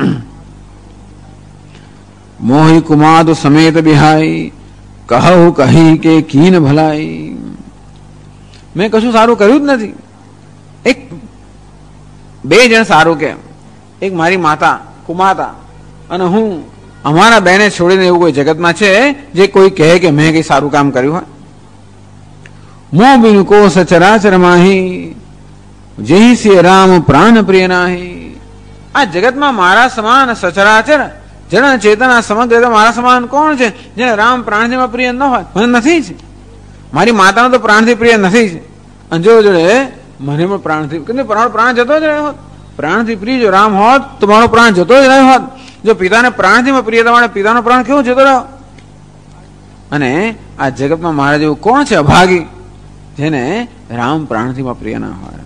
Speaker 2: મોહી કુમાદ સમેત બિહાઈ, કહું કહી કે કીન ભલાઈ. મેં કશું સારું કર્યું જ નથી. એક બે જણ સારું કે, એક મારી માતા કુમાતા અને હું, અમારા બેને છોડીને એવું કોઈ જગતમાં છે જે કોઈ કહે કે મેં કઈ સારું કામ કર્યું હોય? મોં બિન કો સચરાચર માહી, જેહી સે રામ પ્રાણ પ્રિય નાહી. આ જગતમાં મારા સમાન સચરાચર જન ચેતન સમગ્ર મારા સમાન કોણ છે જેને રામ પ્રાણથી પ્રિય ન હોય? મને નથી જ. મારી માતાનો તો પ્રાણથી પ્રિય નથી જ. અને જો જોડે મને પણ પ્રાણથી, પ્રાણ જતો જ રહ્યો હોત. પ્રાણથી પ્રિય જો રામ હોત તો મારો પ્રાણ જતો જ રહ્યો હોત. જો પિતાને પ્રાણથી પ્રિય તમારે પિતાનો પ્રાણ કેવો જતો રહ્યો? અને આ જગતમાં મારા જેવું કોણ છે અભાગી જેને રામ પ્રાણથી પ્રિય ના હોય?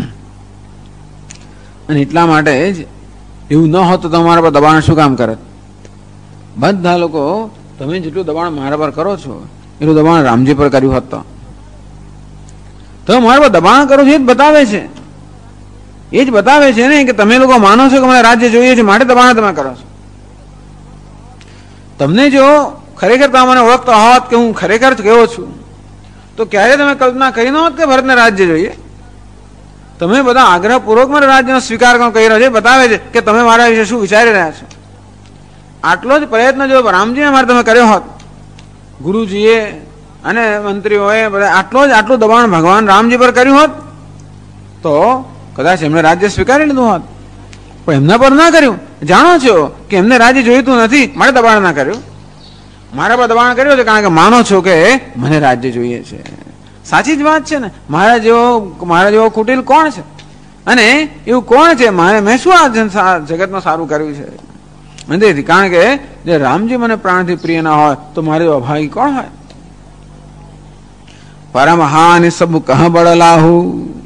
Speaker 2: અને એટલા માટે જ એવું ન હોત તો તમારા પર દબાણ શું કામ કરે? બધા લોકો તમે જેટલું દબાણ મારા પર કરો છો એટલું દબાણ રામજી પર કર્યું હોત તો તમે મારા પર દબાણ કરો છો. એ જ બતાવે છે ને કે તમે લોકો માનો છો કે મને રાજ્ય જોઈએ છે માટે દબાણ તમે કરો છો. તમને જો ખરેખર તમે મને ઓળખતા હોત કે હું ખરેખર કેવો છું તો ક્યારે તમે કલ્પના કરી ન હોત કે ભરતને રાજ્ય જોઈએ. તમે બધા આગ્રહપૂર્વક મને રાજ્યનો સ્વીકાર કરી રહ્યો છે, બતાવે છે કે તમે મારા વિશે શું વિચારી રહ્યા છો. આટલો જ પ્રયત્ન જો રામજીને મારે તમે કર્યો હોત, ગુરુજીએ અને મંત્રીઓએ બધા આટલું દબાણ ભગવાન રામજી પર કર્યું હોત તો કદાચ એમને રાજ્ય સ્વીકારી લીધું હોત. પણ એમના પર ના કર્યું. જાણો છો કે એમને રાજ્ય જોઈતું નથી માટે દબાણ ના કર્યું. મારા પર દબાણ કર્યું છે કારણ કે માનો છો કે મને રાજ્ય જોઈએ છે. સાચી જ વાત છે ને. મારા જેવો કુટિલ કોણ છે? અને એવું કોણ છે? મેં શું આ જગતમાં સારું કર્યું છે? અંતેથી કારણ કે જે રામજી મને પ્રાણથી પ્રિય ના હોય તો મારે અભાગી કોણ હોય? પરમહાનિ સબ કહ બળલાહુ.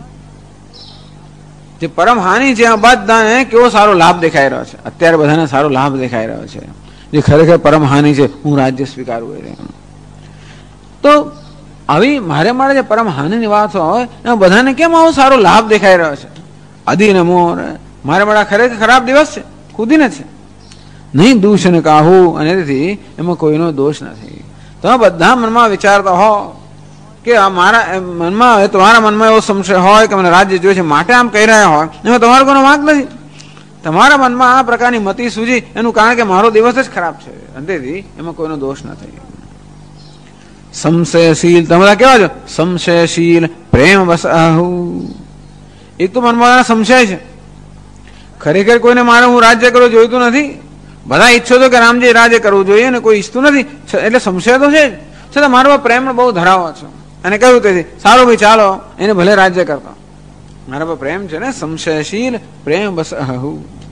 Speaker 2: જે પરમહાનિ છે બધાને કેવો સારો લાભ દેખાઈ રહ્યો છે. અત્યારે બધાને સારો લાભ દેખાઈ રહ્યો છે. જે ખરેખર પરમહાનિ છે હું રાજ્ય સ્વીકારવું. તો આવી મારે મારે જે પરમ હાનિની વાત હોય એમાં બધાને કેમ આવો સારો લાભ દેખાઈ રહ્યો છે? અદીને મોર મારે મારા ખરેખર ખરાબ દિવસ છે, ખુદીને છે, નહીં દૂષણ કાહું, અને તેથી એમાં કોઈનો દોષ નથી. તમે બધા મનમાં વિચારતા હો કે મારા મનમાં, તમારા મનમાં એવો સંશય હોય કે મને રાજ્ય જોઈએ છે માટે આમ કહી રહ્યા હોય, એમાં તમારો કોઈનો વાંક નથી. તમારા મનમાં આ પ્રકારની મતિ સૂજી એનું કારણ કે મારો દિવસ જ ખરાબ છે, અંતેથી એમાં કોઈનો દોષ નથી. સંશયશીલ, તમે બધા કેવા છો? સંશયશીલ પ્રેમ વસાહુ. એક તો મનમાં સંશય છે, ખરેખર કોઈને મારે હું રાજ્ય કરવું જોઈતું નથી. બધા ઈચ્છો તો કે રામજી રાજ્ય કરવું જોઈએ ને કોઈ ઈચ્છતું નથી, એટલે સંશય તો છે જ. છતાં મારો પ્રેમ બહુ ધરાવો છો અને કહ્યું તેથી સારું ભાઈ ચાલો એને ભલે રાજ્ય કરતા. મારા પર પ્રેમ છે ને, સંશયશીલ પ્રેમ વસાહુ.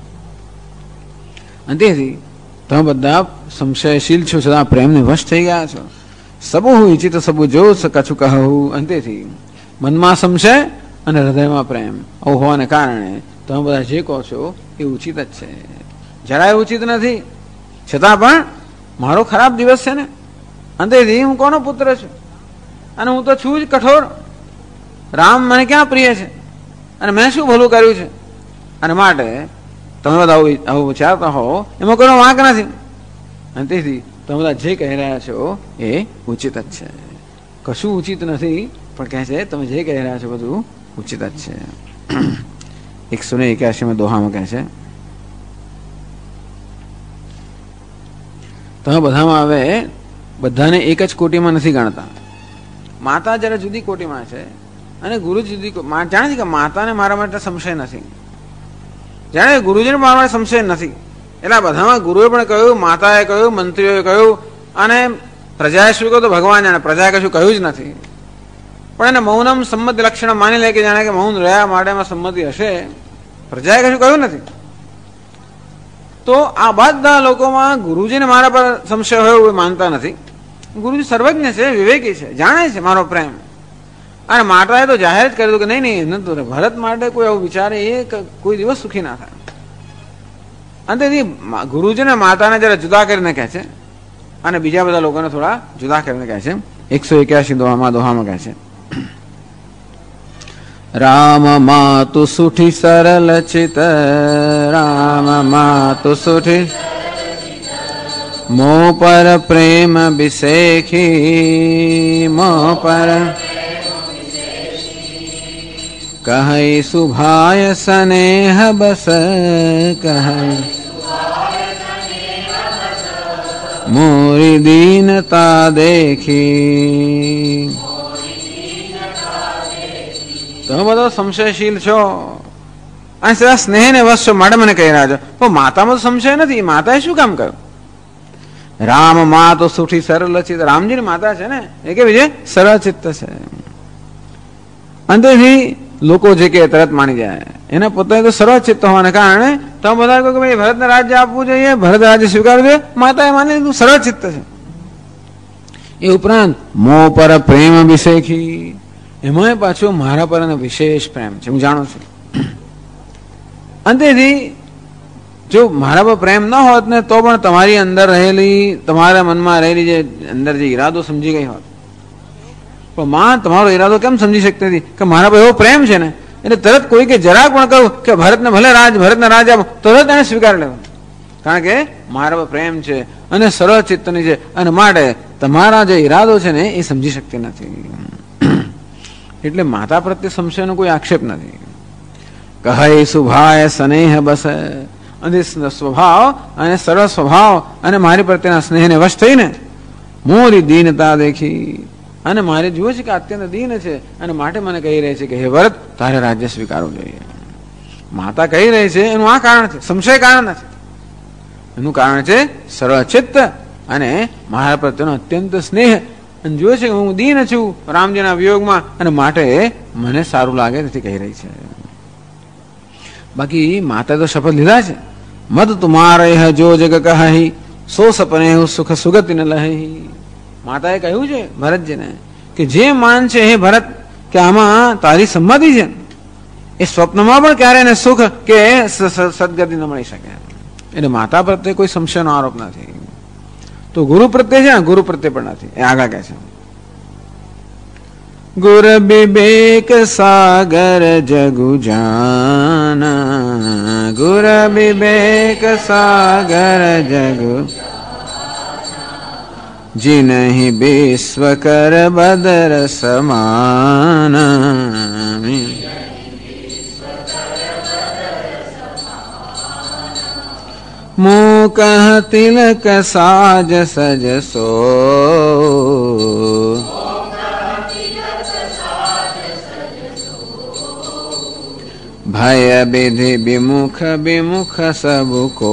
Speaker 2: અંતેથી તમે બધા સંશયશીલ છો, છતાં પ્રેમને વશ થઈ ગયા છો. સબુ ઈચ્છિત સબુ જો કછું કહું. અંતેથી મનમાં સંશય અને હૃદયમાં પ્રેમ આવું હોવાને કારણે તમે બધા જે કહો છો એ ઉચિત જ છે, જરાય ઉચિત નથી. છતાં પણ મારો ખરાબ દિવસ છે ને, અંતેથી હું કોનો પુત્ર છું અને હું તો છું જ કઠોર. રામ મને ક્યાં પ્રિય છે અને મેં શું ભલું કર્યું છે? અને માટે તમે બધા આવું વિચારતા હો એમાં કોઈનો વાંક નથી. અંતેથી તમે બધા જે કહી રહ્યા છો એ ઉચિત જ છે, કશું ઉચિત નથી. પણ કહે છે તમે જે કહી રહ્યા છો બધું ઉચિત જ છે. 181 દોહામાં કહે છે તમે બધામાં હવે બધાને એક જ કોટીમાં નથી ગણતા. માતા જરા જુદી કોટીમાં છે અને ગુરુ જુદી. જાણે છે કે માતાને મારા માટે સંશય નથી, જાણે ગુરુજીને મારા માટે સંશય નથી. એટલે બધામાં ગુરુએ પણ કહ્યું, માતાએ કહ્યું, મંત્રીઓએ કહ્યું અને પ્રજાએ શું કહ્યું તો ભગવાન જાણે, પ્રજાએ કશું કહ્યું જ નથી. પણ એને મૌનમ સંમતિ લક્ષણ માની લે કે જાણે કે મૌન રહ્યા માટે એમાં સંમતિ હશે, પ્રજાએ કશું કહ્યું નથી. તો આ બધા લોકોમાં ગુરુજીને મારા પર સંશય હોય એવું માનતા નથી. ગુરુજી સર્વજ્ઞ છે, વિવેકી છે, જાણે છે મારો પ્રેમ. અને માતાએ તો જાહેર જ કરી દીધું કે નહીં ભરત માટે કોઈ આવું વિચારે એ કોઈ દિવસ સુખી ના થાય. અંતેથી ગુરુજીને માતાને જરા જુદા કરીને કહે છે અને બીજા બધા લોકોને થોડા જુદા કરીને કહે છે. 181 દોહામાં કહે છે રામ માતુ સુઠી સરલ ચિત, રામ માતુ સુઠી મો પર પ્રેમ બિસેખી, મો પર કહી સુભાય સ્નેહ બસ, કહી મોરી દીનતા દેખી. તમે બધો સંશયશીલ છો અને સીધા સ્નેહ ને વશ છો માટે મને કહી રહ્યા છો. પણ માતામાં તો સંશય નથી, માતાએ શું કામ કર્યું? રામ મા તો સુઠી સરળ ચિત્ત, રામજી ની માતા છે ને એ કેવી છે? સરળ ચિત્ત છે. અંતેથી લોકો જે કે તરત માની જાય, એના પોતાને તો સરળ ચિત્ત હોવાને કારણે તમે બધા કહો કે ભાઈ ભરતને રાજ્ય આપવું જોઈએ, ભરત રાજ્ય સ્વીકારવું જોઈએ. માતાએ માની લીધું સરળ ચિત્ત છે. એ ઉપરાંત મો પર પ્રેમ અભિષેખી, એમાં પાછું મારા પર વિશેષ પ્રેમ છે, હું જાણું છું. અંતેથી જો મારા પર પ્રેમ ન હોત ને તો પણ તમારી અંદર રહેલી, તમારા મનમાં રહેલી જે અંદર જે ઈરાદો સમજી ગઈ હોત. પણ માં તમારો ઈરાદો કેમ સમજી શકતી હતી કે મારા પર એવો પ્રેમ છે ને, એટલે તરત કોઈ કે જરાક પણ કહું કે ભરતને ભલે ભરતને રાજ આપો, તરત એને સ્વીકાર લેવો, કારણ કે મારા પર પ્રેમ છે અને સરળ ચિત્તની છે. અને માટે તમારા જે ઈરાદો છે ને એ સમજી શકતી નથી. એટલે માતા પ્રત્યે સંશયનો કોઈ આક્ષેપ નથી. કહે સુભાય સ્નેહ બસ, અને સ્વભાવ અને સરળ સ્વભાવ અને મારી પ્રત્યેના સ્નેહને વશ થઈને મોરી દીનતા દેખી, અને મારે જુએ છે કે અત્યંત દીન છે અને માટે મને કહી રહી છે કે હે ભરત તારે રાજ્ય સ્વીકારવું જોઈએ. માતા કહી રહી છે એનું આ કારણ છે, સંશય કારણ નથી. એનું કારણ છે સરળ ચિત્ત અને મારા પ્રત્યેનો અત્યંત સ્નેહ, અને જોયે છે કે હું દીન છું રામજીના વિયોગમાં અને માટે મને સારું લાગે તેથી કહી રહી છે. બાકી માતાએ તો શપથ લીધા છે, મદ તુમારે જો જગ કહી સો સપને સુખ સુગતિ ન લહી. માતાએ કહ્યું છે ભરતજીને કે જે માન છે હે ભરત કે આમાં તારી સંમતિ છે, એ સ્વપ્નમાં પણ ક્યારે એને સુખ કે સદગતિ ન મળી શકે. એટલે માતા પ્રત્યે કોઈ સંશયનો આરોપ નથી. તો ગુરુ પ્રત્યે છે, ગુરુ પ્રત્યે પણ નથી. એ આગળ કહે છે गुर विवेक सागर जगु जाना, गुर विवेक सागर जगु, जिनहि विश्व कर बदर समाना। मूकह तिलक साज सज सो, भय विधि विमुख विमुख सबको,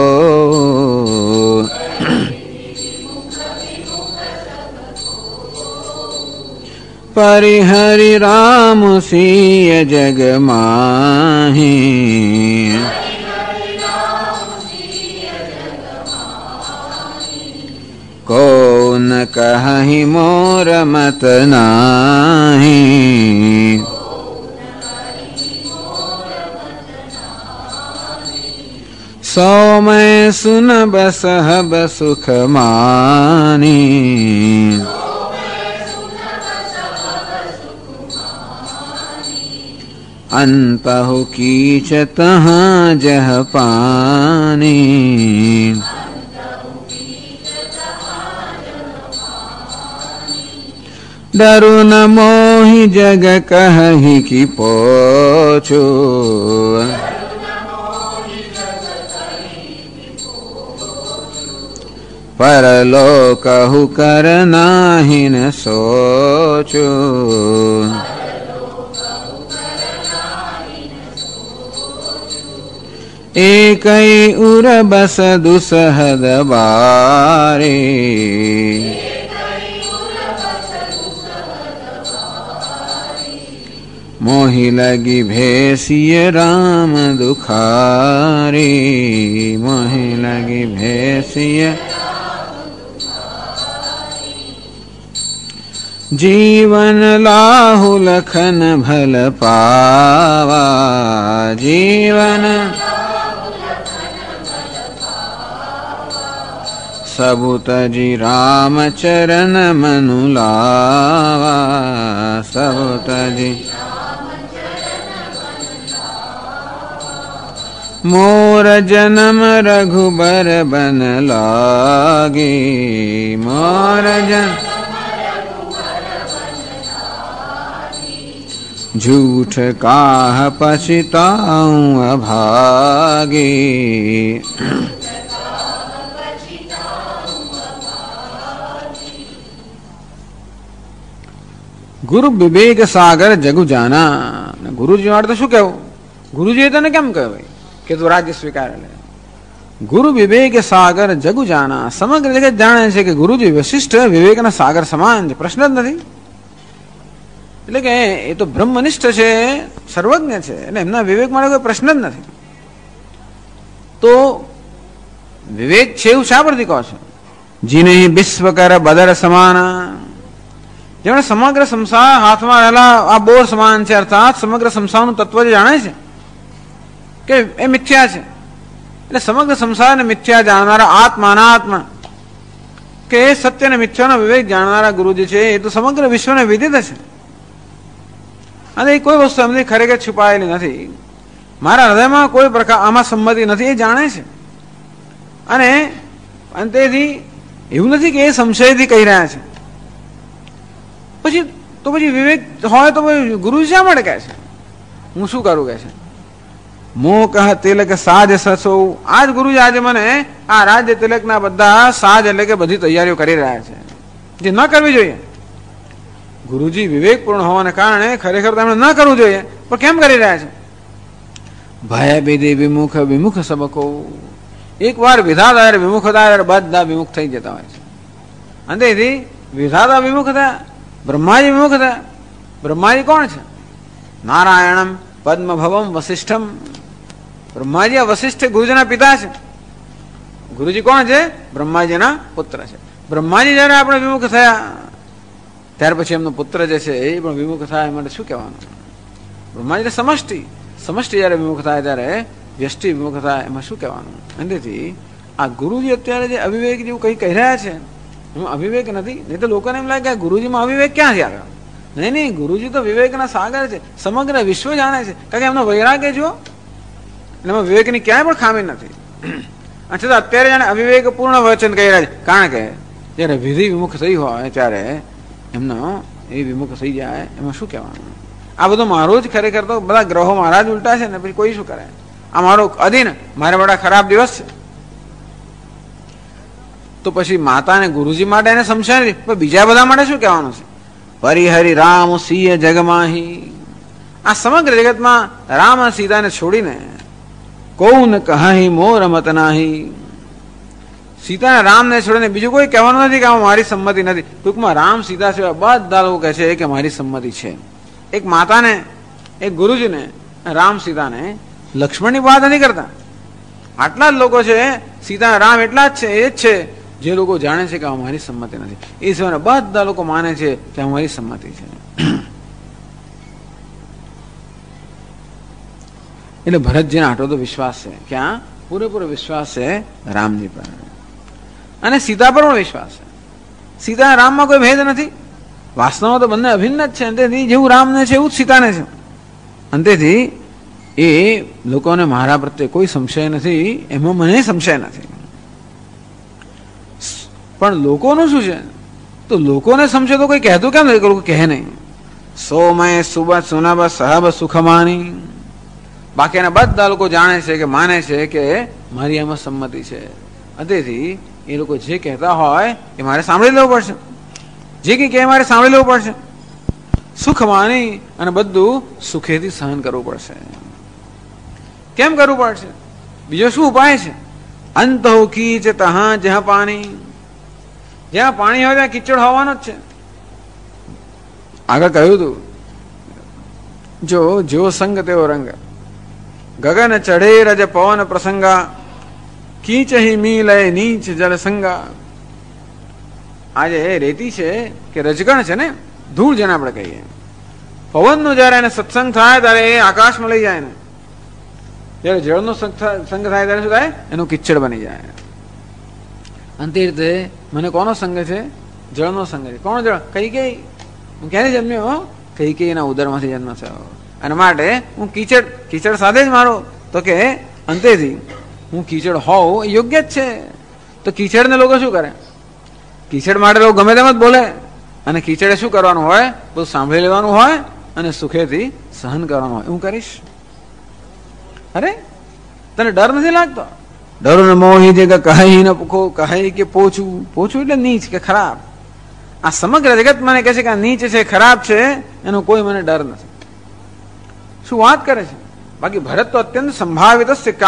Speaker 2: परिहरि राम सिय जग माहि, को न कहहि मोर मत नाहि, सो मैं सुन बसहब सुख मानी, अनपहु कीच तहाँ जह पानी, डरु न मोहि जग कहहि कि पोछो, परलोकहु कर नाहि न सोचो, एकई उर बस दुसहद बारे, मोहि लगी भेसिय राम दुखारी, मोहि लगी भेसिय जीवन लाहु लखन भल पावा, जीवन सबु तजि राम चरण मनु लावा, सबु तजि मोर जन्म रघुबर बन लागे, मोर जन्म झूठ काह पछिताऊं अभागे, गुरु विवेक सागर जगु जाना। गुरुजी માટે તો શું કહેવું? ગુરુજીએ તને કેમ કહ્યું કે તું રાજ્ય સ્વીકાર લે? ગુરુ વિવેક સાગર જગુ જાના, સમગ્ર જગત જાણે છે કે ગુરુજી વિશિષ્ટ વિવેકના સાગર સમાન છે, પ્રશ્ન જ નથી. એટલે કે એ તો બ્રહ્મનિષ્ઠ છે, સર્વજ્ઞ છે, એટલે એમના વિવેક માટે કોઈ પ્રશ્ન જ નથી. તો વિવેક છે એવું શા પરથી કહો છો? જીને વિશ્વ કર બદર સમાના, જેમણે સમગ્ર સંસાર હાથમાં રહેલા આ બોર સમાન છે, અર્થાત સમગ્ર સંસારનું તત્વ જે જાણે છે કે એ મિથ્યા છે, એટલે સમગ્ર સંસારને મિથ્યા જાણનારા આત્માના આત્મા કે સત્ય અને મિથ્યાનો વિવેક જાણનારા ગુરુજી છે, એ તો સમગ્ર વિશ્વને વિદિત છે. અને એ કોઈ વસ્તુ એમની ખરેખર છુપાયેલી નથી. મારા હૃદયમાં કોઈ પ્રકાર આમાં સંમતિ નથી, એ જાણે છે. અને અંતેથી એવું નથી કે એ સંશયથી કહી રહ્યા છે. પછી વિવેક હોય તો ગુરુજી શા માટે કહે છે હું શું કરું કહે છે? મોહ કહ તિલક સાજ સસો. આજ ગુરુજી આજે મને આ રાજ્ય તિલકના બધા સાજ એટલે કે બધી તૈયારીઓ કરી રહ્યા છે, જે ન કરવી જોઈએ. ગુરુજી વિવેકપૂર્ણ હોવાને કારણે ખરેખર તેમણે ન કરવું જોઈએ, પણ કેમ કરી રહ્યા છે? ભય બેદે વિમુખ વિમુખ સબકો. એક વાર વિધાતા વિમુખ હતા, બધા વિમુખ થઈ જતા હોય છે. અંતેથી વિધાતા વિમુખ હતા, બ્રહ્માજી વિમુખ હતા. બ્રહ્માજી કોણ છે? નારાયણમ પદ્મભવમ વસિષ્ઠમ. બ્રહ્માજી આ વસિષ્ઠ ગુરુજીના પિતા છે. ગુરુજી કોણ છે? બ્રહ્માજીના પુત્ર છે. બ્રહ્માજી જયારે આપણે વિમુખ થયા ત્યાર પછી એમનો પુત્ર જે છે એ પણ વિમુખ થાય, એ માટે શું કહેવાનું? બ્રહ્માજી સમષ્ટિ, સમષ્ટિ જયારે વિમુખ થાય ત્યારે વ્યષ્ટિ વિમુખ થાય, એમાં શું કહેવાનું? એનાથી આ ગુરુજી અત્યારે જે અવિવેક જેવું કંઈ કહી રહ્યા છે એમાં અવિવેક નથી. નહીં તો લોકોને એમ લાગે કે ગુરુજીમાં અવિવેક ક્યાંથી આવ્યો? નહીં નહીં, ગુરુજી તો વિવેકના સાગર છે, સમગ્ર વિશ્વ જાણે છે, કારણ કે એમનો વૈરાગ્ય જુઓ, એમાં વિવેકની ક્યાંય પણ ખામી નથી. છતાં અત્યારે જાણે અવિવેક પૂર્ણ વચન કહી રહ્યા છે, કારણ કે જયારે વિધિ વિમુખ થઈ હોય ત્યારે એમનો એ વિમુખ થઈ જાય, એમાં શું કહેવાનું? આ બધું મારું જ ખરેખર તો બધા ગ્રહો મારા જ ઉલટા છે ને, પછી કોઈ શું કરે? આ મારો અધીન, મારે બડા ખરાબ દિવસ છે. તો પછી માતા અને ગુરુજી માટે એને સમજાય નથી, પણ બીજા બધા માટે શું કહેવાનું છે? પરિહરિ રામ સિંહ જગમાહી. આ સમગ્ર જગતમાં રામ અને સીતાને છોડીને કૌન કહી મોર મત નાહી. સીતા અને રામને છોડીને બીજું કોઈ કહેવાનું નથી કે આમાં મારી સંમતિ નથી. ટૂંકમાં રામ સીતા સિવાય બધા લોકો કહે છે કે મારી સંમતિ છે. એક માતાને, એક ગુરુજીને, રામ સીતાને, લક્ષ્મણની વાત નથી કરતા. આટલા જ લોકો છે, સીતા રામ એટલા જ છે, એ જ છે જે લોકો જાણે છે કે અમારી સંમતિ નથી. એ સિવાય બધા લોકો માને છે કે અમારી સંમતિ છે. એટલે ભરતજીને આટલો તો વિશ્વાસ છે, ક્યાં? પૂરેપૂરો વિશ્વાસ છે રામજી પર, અને સીતા પર પણ વિશ્વાસ છે. સીતા રામમાં કોઈ ભેદ નથી, વાસ્તવમાં તો બંને અભિન્ન જ છે. અંતેથી જેવું રામને છે એવું જ સીતાને છે. અંતેથી એ લોકોને મારા પ્રત્યે કોઈ સંશય નથી, એમાં મને સંશય નથી. પણ લોકોનું શું છે? તો લોકોને સમજે તો કોઈ કહેતું કેમ નથી? લોકો કહે નહીં. સોમય સુબ સુનબ સહબ સુખમાની. બાકીના બધા લોકો જાણે છે કે માને છે કે મારી આમાં સંમતિ છે. તેથી એ લોકો જે કહેતા હોય એ મારે સાંભળી લેવું પડશે, જે કંઈ કહે મારે સાંભળી લેવું પડશે. સુખ માની અને બધું સુખેથી સહન કરવું પડશે. કેમ કરવું પડશે? બીજો શું ઉપાય છે? અંત હો કીચ તહા જહ પાણી. જ્યાં પાણી હોય ત્યાં કિચડ હોવાનો જ છે. આગળ કહ્યું હતું, જો જેવો સંગ તેવો રંગ. ગગન ચઢે રજ પવન પ્રસંગા, કીચ હિ મી લય નીચ જલ સંગા. આજે રેતી છે કે રજગણ છે ને, ધૂળ જેને આપણે કહીએ, પવનનો જયારે એને સત્સંગ થાય ત્યારે એ આકાશમાં લઈ જાય ને, જયારે જળનો સંગ થાય ત્યારે શું થાય? એનું કિચડ બની જાય. અંતે રીતે મને કોનો સંગ છે? જળનો સંગ છે. કોણ જળ? કૈકેયી. હું ક્યારે જન્મ્યો? કૈકેયીના ઉદરમાંથી જન્મ થયો, અને માટે હું કીચડ સાથે જ મારો. તો કે અંતેથી હું કીચડ હોઉં એ યોગ્ય જ છે. તો કીચડને લોકો શું કરે? કીચડ માટે લોકો ગમે તેમ જ બોલે, અને કીચડે શું કરવાનું હોય? બધું સાંભળી લેવાનું હોય અને સુખેથી સહન કરવાનું હોય. હું કરીશ. અરે તને ડર નથી લાગતો? ડરો ને મોહી જે કહી ન પૂખો, કહે કે પોછું. પોછું એટલે નીચ કે ખરાબ. આ સમગ્ર જગત મને કહે છે કે આ નીચ છે, ખરાબ છે, એનો કોઈ મને ડર નથી. શું વાત કરે છે? બાકી ભરત તો અત્યંત સંભાવિત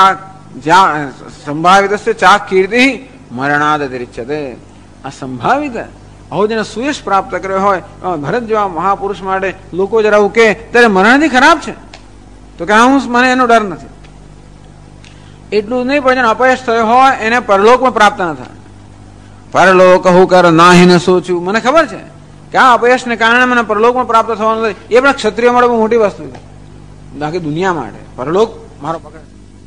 Speaker 2: ચાક કીર્તિ મરણાદ તિરિચ્યતે. આ સંભાવિત આવો જેને સુયશ પ્રાપ્ત કર્યો હોય ભરત જેવા મહાપુરુષ માટે લોકો જરા એવું કે ત્યારે મરણથી ખરાબ છે, તો કે હું મને એનો ડર નથી. એટલું નહીં, પણ જેને અપયશ થયો હોય એને પરલોકમાં પ્રાપ્ત ન થાય. પરલોક હું કર નાહી ન સોચું. મને ખબર છે કે આ અપયશને કારણે મને પરલોકમાં પ્રાપ્ત થવાનું નથી. એ પણ ક્ષત્રિય માટે બહુ મોટી વસ્તુ છે, બાકી દુનિયા માટે પરલોક મારો પકડ.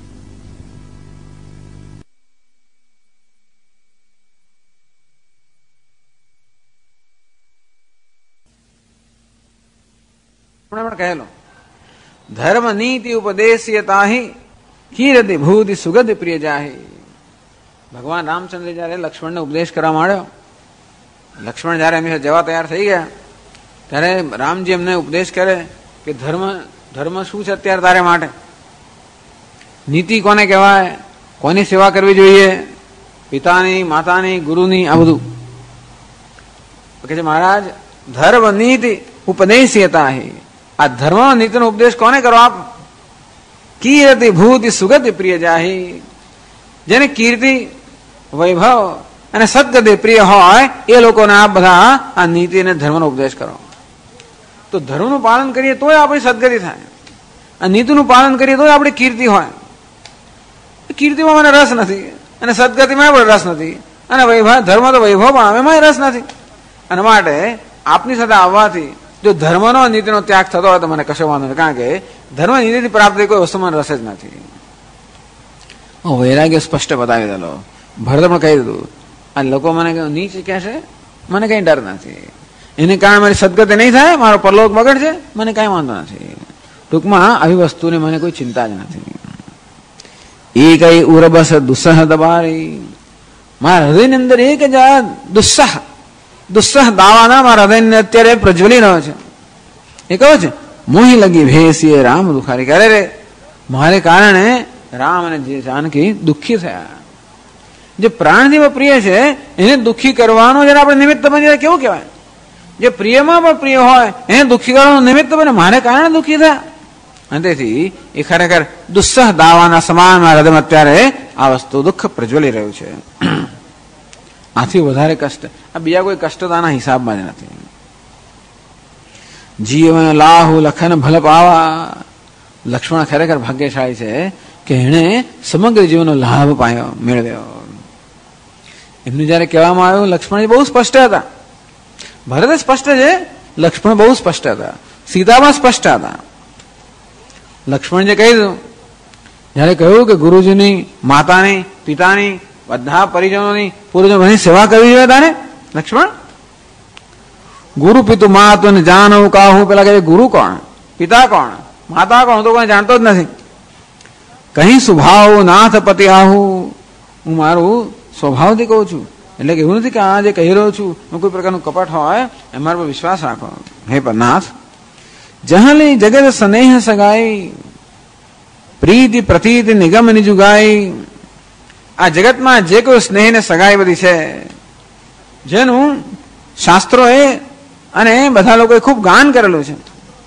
Speaker 2: પણ કહેલો ધર્મ નીતિ ઉપદેશ્યતાહી કીર્તિ ભૂતિ સુગધ પ્રિય જાહી. ભગવાન રામચંદ્ર જયારે લક્ષ્મણને ઉપદેશ કરવા માંડ્યો, લક્ષ્મણ જયારે એમની જવા તૈયાર થઈ ગયા ત્યારે રામજી એમને ઉપદેશ કરે કે ધર્મ શું છે અત્યારે તારે માટે, નીતિ કોને કહેવાય, કોની સેવા કરવી જોઈએ, પિતાની, માતાની, ગુરુની, આ બધું કે છે. મહારાજ ધર્મ નીતિ ઉપદેશ્યતાહી. આ ધર્મ નીતિનો ઉપદેશ કોને કરો આપ? કીર્તિ ભૂતિ સુગતિ પ્રિય જાહી. જેને કીર્તિ, વૈભવ અને સદગતિ પ્રિય હોય એ લોકોને આપ બધા આ નીતિ અને ધર્મનો ઉપદેશ કરો. તો ધર્મનું પાલન કરીએ તોય આપણી સદગતિ થાય, આ નીતિનું પાલન કરીએ તોય આપણી કીર્તિ હોય. કીર્તિમાં મને રસ નથી, અને સદગતિમાં પણ રસ નથી, અને વૈભવ ધર્મ તો વૈભવ પણ એમાં રસ નથી. અને માટે આપની સાથે આવવાથી જો ધર્મનો નીતિનો ત્યાગ થતો હોય તો મને કશો વાંધો નહીં, કારણ કે ધર્મ નીતિથી પ્રાપ્ત કોઈ વસ્તુમાં રસ જ નથી. વૈરાગ્ય સ્પષ્ટ બતાવી દેલો. ભરત પણ કહી દીધું, આ લોકો મને નીચ કહેશે, મને કઈ ડર નથી. એને કારણે મારી સદગતિ નહીં થાય, મારો પરલોક બગડશે, મને કાંઈ વાંધો નથી. ટૂંકમાં આવી વસ્તુની મને કોઈ ચિંતા જ નથી. એ કઈ ઉરબસ દુસ્સહ દબારી, મારા હૃદયની અંદર એક જ આ દુસ્સહ દાવાના મારા હૃદયને અત્યારે પ્રજ્વલી રહ્યો છે. એ કહ્યું છે મોહી લગી ભેસીએ રામ દુખારી. અરે રે, મારે કારણે રામ અને જે જાનકી દુઃખી થયા. જે પ્રાણથી પ્રિય છે એને દુઃખી કરવાનો જયારે આપણે નિમિત્ત બની, કેવું કહેવાય? જે પ્રિયમાં પણ પ્રિય હોય એને દુઃખી કરવાનું નિમિત્ત બને, મારે કારણે દુઃખી થયા. અને તેથી એ ખરેખર દુસ્સહ દાવાના સમાન મારા હૃદયમાં અત્યારે આ વસ્તુ દુઃખ પ્રજ્વલી રહ્યું છે. આથી વધારે કષ્ટ આ બીજા કોઈ કષ્ટતાના હિસાબમાં જ નથી. જીવન લાહુ લખન ભલ પાવા. લક્ષ્મણ ખરેખર ભાગ્યશાળી છે કે એણે સમગ્ર જીવનનો લાભ પાયો, મેળવ્યો. એમનું જયારે કહેવામાં આવ્યું, લક્ષ્મણ બહુ સ્પષ્ટ હતા. ભરત સ્પષ્ટ છે, લક્ષ્મણ બહુ સ્પષ્ટ હતા, સીતામાં સ્પષ્ટ હતા. લક્ષ્મણ જે કહી દીધું, જયારે કહ્યું કે ગુરુજીની, માતાની, પિતાની, બધા પરિજનોની, પૂર્વજોની સેવા કરવી જોઈએ તારે લક્ષ્મણ. ગુરુ પિતુ માતુ ને જાનવું કાહું. પેલા કહે ગુરુ કોણ, પિતા કોણ, માતા કોણ, હું તો કોઈ જાણતો જ નથી. કहीं સ્વભાવ નાથ પતિ આહું. હું મારું સ્વભાવથી કહું છું, એટલે કે એવું નથી કે આ જે કહી રહ્યો છું કોઈ પ્રકારનું કપટ હોય, એમારા પર વિશ્વાસ રાખો. હે નાથ, જહાલી જગત સ્નેહ સગાઈ, પ્રીતિ પ્રતીતિ નિગમ નિજુગાઈ. આ જગતમાં જે કોઈ સ્નેહ ને સગાઈ બધી છે, જેનું શાસ્ત્રોએ અને બધા લોકોએ ખૂબ ગાન કરેલું છે.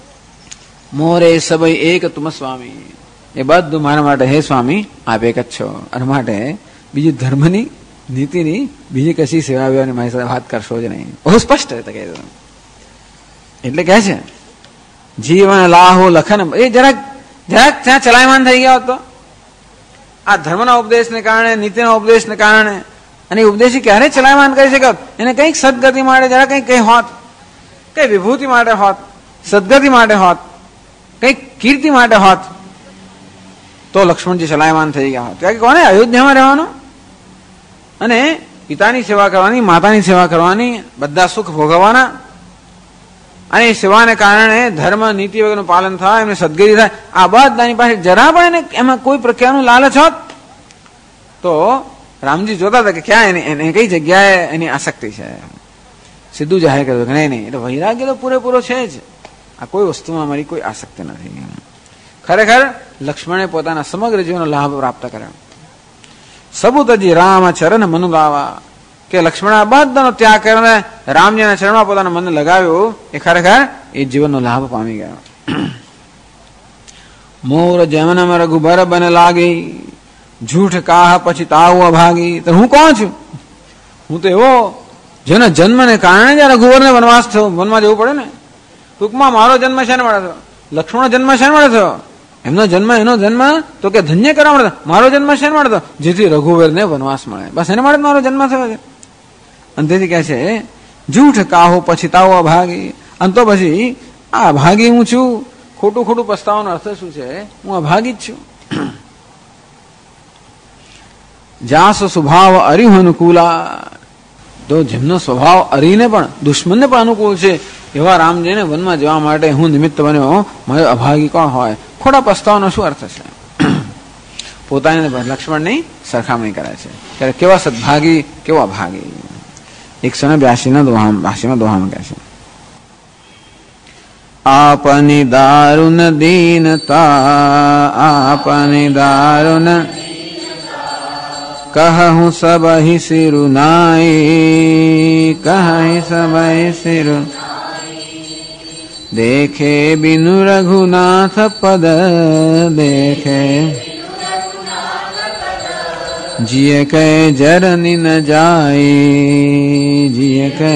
Speaker 2: મોરે સબઈ એક તુમ સ્વામી. એ બધું મારા માટે હે સ્વામી આપ એક જ છો, અને માટે બીજી ધર્મની, નીતિની બીજી કશી સેવા વ્યવહારની મારી સાથે વાત કરશો જ નહીં. બહુ સ્પષ્ટ રીતે કહી દઉં. એટલે કહે છે જીવન લાહો લખન. એ જરાક ત્યાં ચલાયમાન થઈ ગયા હતો આ ધર્મના ઉપદેશને કારણે, નીતિના ઉપદેશને કારણે. અને એ ઉપદેશી ક્યારે ચલાયમાન કરી શકે? એને કંઈક સદગતિ માટે જરા કંઈ હોત, કઈ વિભૂતિ માટે હોત, સદગતિ માટે હોત, કંઈક કીર્તિ માટે હોત, તો લક્ષ્મણજી ચલાયમાન થઈ ગયા હોત. કારણ કે કોને અયોધ્યામાં રહેવાનું અને પિતાની સેવા કરવાની, માતાની સેવા કરવાની, બધા સુખ ભોગવવાના. અને એ સેવાને કારણે ધર્મ નીતિ વગરનું પાલન થાય, એમને સદગતિ થાય. આ બધાની પાસે જરા પણ એને એમાં કોઈ પ્રકારનું લાલચ હોત તો રામજી જોતા હતા કે ક્યાં એને કઈ જગ્યાએ એની આસક્તિ છે. સીધું જાહેર કર્યું કે નહીં, એટલે વૈરાગ્ય તો પૂરેપૂરો છે જ. આ કોઈ વસ્તુમાં અમારી કોઈ આસક્તિ નથી. ખરેખર લક્ષ્મણે પોતાના સમગ્ર જીવનનો લાભ પ્રાપ્ત કર્યો. સબુતજી રામ ચરણ મનુ લાવા. કે લક્ષ્મણ આ બધાનો ત્યાગ કરીને રામજીના ચરણમાં પોતાના મનને લગાવ્યું. એ ખરેખર એ જીવનનો લાભ પામી ગયો. મોર જમનમ રઘુબર બન લાગી, જૂઠ કાહ પછી તાવ અભાગી. તો હું કોણ છું? હું તો એવો જેના જન્મને કારણે જ રઘુવરને વનવાસ થયો, વનમાં જવું પડે ને. ટૂંકમાં મારો જન્મ શેને મળે થયો? લક્ષ્મણનો જન્મ શેને મળે થયો? એનો જન્મ તો કે ધન્ય કરવા મળે. મારો જન્મ શેને મળે થયો? જેથી રઘુવરને વનવાસ મળે. બસ એને મળે મારો જન્મ થયો છે. અને તેથી કહે છે જૂઠ કાહો પછી તાવ અભાગી. અને તો પછી આ અભાગી હું છું. ખોટું ખોટું પસ્તાવાનો અર્થ શું છે? હું અભાગી જ છું. જાસ સ્વભાવ અરિહ અનુકૂલા. તો જેમનો સ્વભાવ અરીને પણ, દુશ્મનને પણ અનુકૂળ છે, એવા રામજીને વનમાં જવા માટે હું નિમિત્ત બન્યો. મારો અભાગી કોણ હોય? ખોટા પસ્તાવાનો શું અર્થ છે? પોતાની લક્ષ્મણની સરખામણી કરે છે ત્યારે કેવા સદભાગી, કેવા અભાગી. 182 દોહામાં કહે છે આપની દારુણ દીનતા, આપની દારુણ કહું સબહિ સિરુનાઈ, કહી સબહિ સિરુ દેખે બિનુ રઘુનાથ પદ, દેખે જીએ કહે જરની ન જાય, જીએ કહે.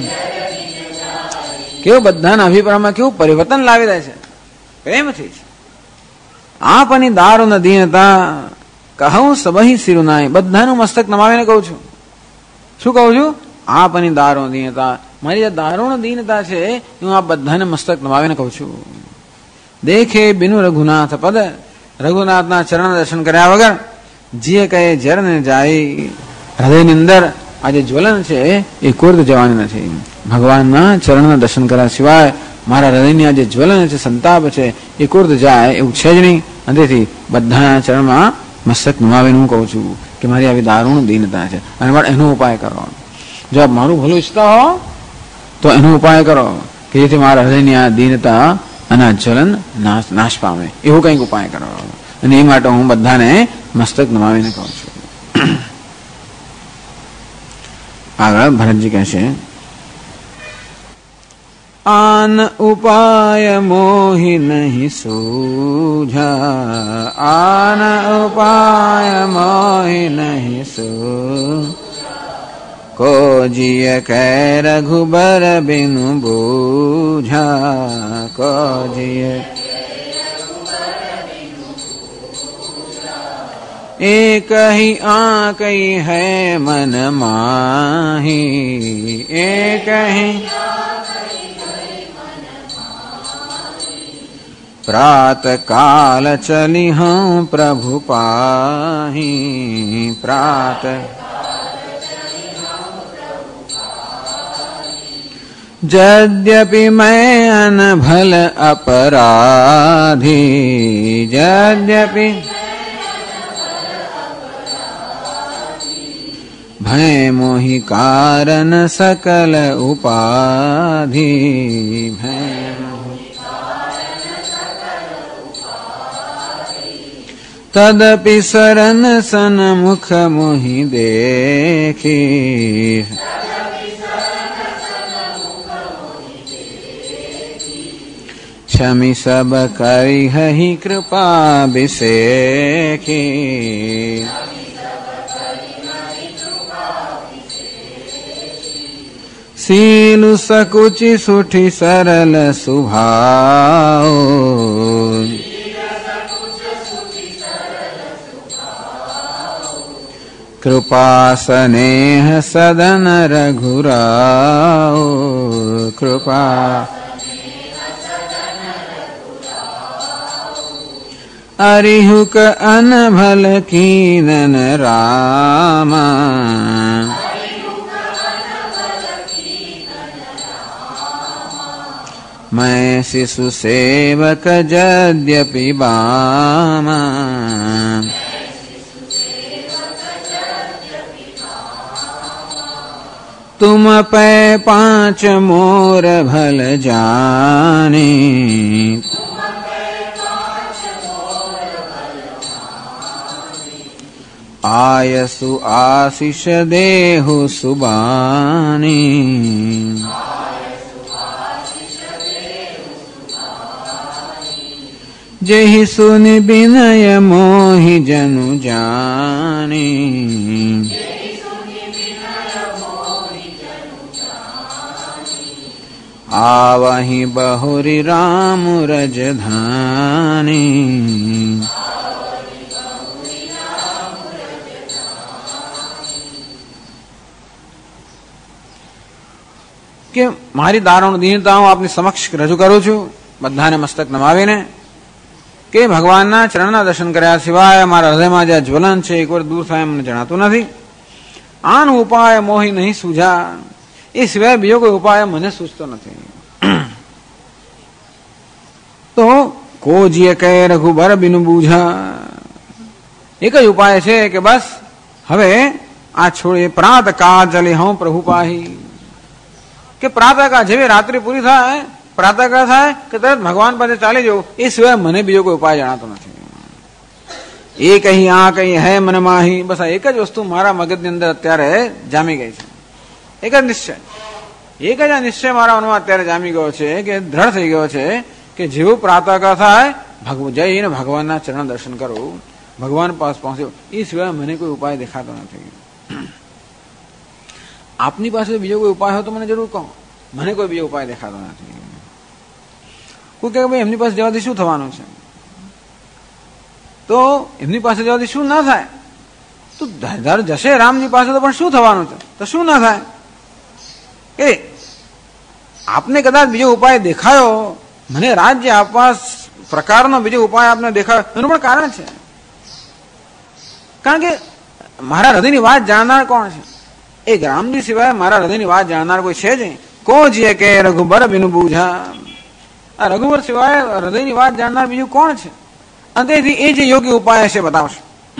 Speaker 2: કેવું બધાના અભિપ્રાયમાં કેવું પરિવર્તન લાવી દે છે પ્રેમથી. આપની દારૂણ દીનતા કહું સબહિ સિરુનાઈ. બધાનું મસ્તક નમાવીને કહું છું. શું કહું છું? આપની દારૂણ દીનતા. મારી જે દારૂણ દીનતા છે હું આ બધાને મસ્તક નમાવીને કહું છું. દેખે બિનુ રઘુનાથ પદ. રઘુનાથના ચરણ દર્શન કર્યા વગર જે કહે જરને જાય. હૃદયની અંદર આ જે જ્વલન છે એ કુર્દ જવાની નથી. ભગવાનના ચરણના દર્શન કર્યા સિવાય મારા હૃદયની આ જે જ્વલન છે, સંતાપ છે, એ કુર્દ જાય એવું છે જ નહીં. અને તેથી બધાના ચરણમાં મસ્તક નમાવીને હું કહું છું કે મારી આવી દારૂણ દીનતા છે અને મારે એનો ઉપાય કરો. જો આપ મારું ભલું ઈચ્છતા હો તો એનો ઉપાય કરો કે જેથી મારા હૃદયની આ દીનતા અને આ જ્વલન નાશ પામે. એવો કંઈક ઉપાય કરો. અને એ માટે હું બધાને મસ્તક નમાવીને કહું છું. આગળ ભરતજી કહે છે, આન ઉપાય મોહી નહીં સૂઝા, આન ઉપાય મોહી નહીં સૂઝા, કો જીય કહે રઘુબર બિनु બૂઝા, કો જીય एक ही आकई है मन माही, एक ही प्रात काल चली हूँ प्रभु पाही, प्रात यद्यपि मैं अनभल अपराधी, यद्यपि भय मोहि कारण सकल उपाधि, भय तदपि शरण सन्मुख मोहि देखी, क्षमि सब करिहहि कृपा बिसेखी, सीलु सकुचि सुठि सरल सुभाव, कृपा स्नेह सदन रघुराव, कृपा अरिहुक अनभल कीनन रामा, मैं शिशु सेवक यद्यपि बामा, तुम पै पांच मोर भल जाने, आयसु आशीष देहु सुबानी, जेहि सुनि विनय मोहि जनु जानी, आवहि बहुरि राम रजधानी, કે મારી દારૂણ દીનતા હું આપની સમક્ષ રજૂ કરું છું બધાને મસ્તક નમાવીને કે ભગવાનના ચરણના દર્શન કર્યા સિવાય મારા હૃદયમાં જે જ્વલન છે એકવાર દૂર થાય મને જણાતું નથી. આનો ઉપાય મોહી નહીં સૂઝા, એ સિવાય બીજો કોઈ ઉપાય મને સૂઝતો નથી. તો કોજીએ કહે રઘુબર બિनु બૂઝા, એક જ ઉપાય છે કે બસ હવે આ છોડી પ્રાત કાળ ચલી હું પ્રભુ પાહી, કે પ્રાતઃકાળ જેવી રાત્રિ પૂરી થાય પ્રાતઃકાળ થાય કે તરત ભગવાન પાસે ચાલી જવું, એ સિવાય મને બીજો કોઈ ઉપાય જણાતો નથી. એ કહી આ કહી હે મન માહી, બસ આ એક જ વસ્તુ મારા મગજની અંદર અત્યારે જામી ગઈ છે. એક જ નિશ્ચય, એક જ આ નિશ્ચય મારા મનમાં અત્યારે જામી ગયો છે કે દ્રઢ થઈ ગયો છે કે જેવું પ્રાતઃકાળ થાય જઈને ભગવાનના ચરણ દર્શન કરવું, ભગવાન પાસે પહોંચ્યો, એ સિવાય મને કોઈ ઉપાય દેખાતો નથી. આપની પાસે બીજો કોઈ ઉપાય હોય તો મને જરૂર કહો, મને કોઈ બીજો ઉપાય દેખાતો નથી. કોઈ કહે ભાઈ એમની પાસે જવાથી શું થવાનું છે, તો એમની પાસે જવાથી શું ના થાય, તો ધાર જશે રામજી પાસે તો પણ શું થવાનું છે, તો શું ના થાય કે આપને કદાચ બીજો ઉપાય દેખાયો, મને રાજ્ય આપવા પ્રકારનો બીજો ઉપાય આપને દેખાયો, એનું પણ કારણ છે. કારણ કે મારા હૃદયની વાત જાણનાર કોણ છે? એક રામજી સિવાય મારા હૃદયની વાત જાણનાર કોઈ છે જ નહીં. કો જીએ કે રઘુબર બિન બૂઝા. આ રઘુબર સિવાય હૃદયની વાત જાણનાર બીજું કોણ છે? અંતેથી એ જે યોગ્ય ઉપાય છે બતાવશે.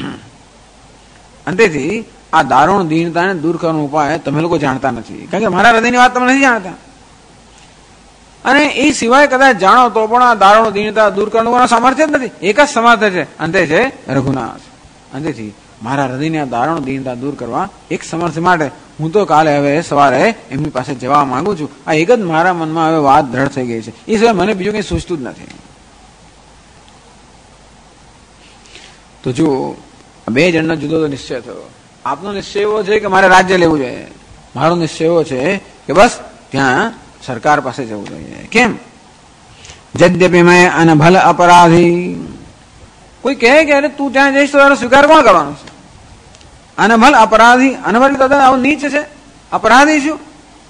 Speaker 2: અંતેથી આ દારૂણ દીનતાને દૂર કરવાનો ઉપાય તમે લોકો જાણતા નથી, કારણ કે મારા હૃદયની વાત તમે નથી જાણતા. અને એ સિવાય કદાચ જાણો તો પણ આ દારૂણ દીનતા દૂર કરવાનું સામર્થ્ય જ નથી. એક જ સમર્થ છે, અંતે છે રઘુનાથ. અંતેથી મારા હૃદયની આ દારૂણ દીનતા દૂર કરવા એક સમર્થ માટે હું તો કાલે હવે સવારે એમની પાસે જવા માંગુ છું. આ એક જ મારા મનમાં હવે વાત દ્રઢ થઈ ગઈ છે. એ સિવાય મને બીજું કંઈ સૂચતું જ નથી. તો જો બે જણનો જુદો તો નિશ્ચય થયો. આપનો નિશ્ચય એવો છે કે મારે રાજ્ય લેવું જોઈએ, મારો નિશ્ચય એવો છે કે બસ ત્યાં સરકાર પાસે જવું જોઈએ. કેમ? જદ્યપી મેં અનભલ અપરાધી. કોઈ કહે કે અરે તું ત્યાં જઈશ તો તારો સ્વીકાર કોણ કરવાનો છે? અનભલ અપરાધી. અનભલ તો આવું નીચ છે, અપરાધી છું.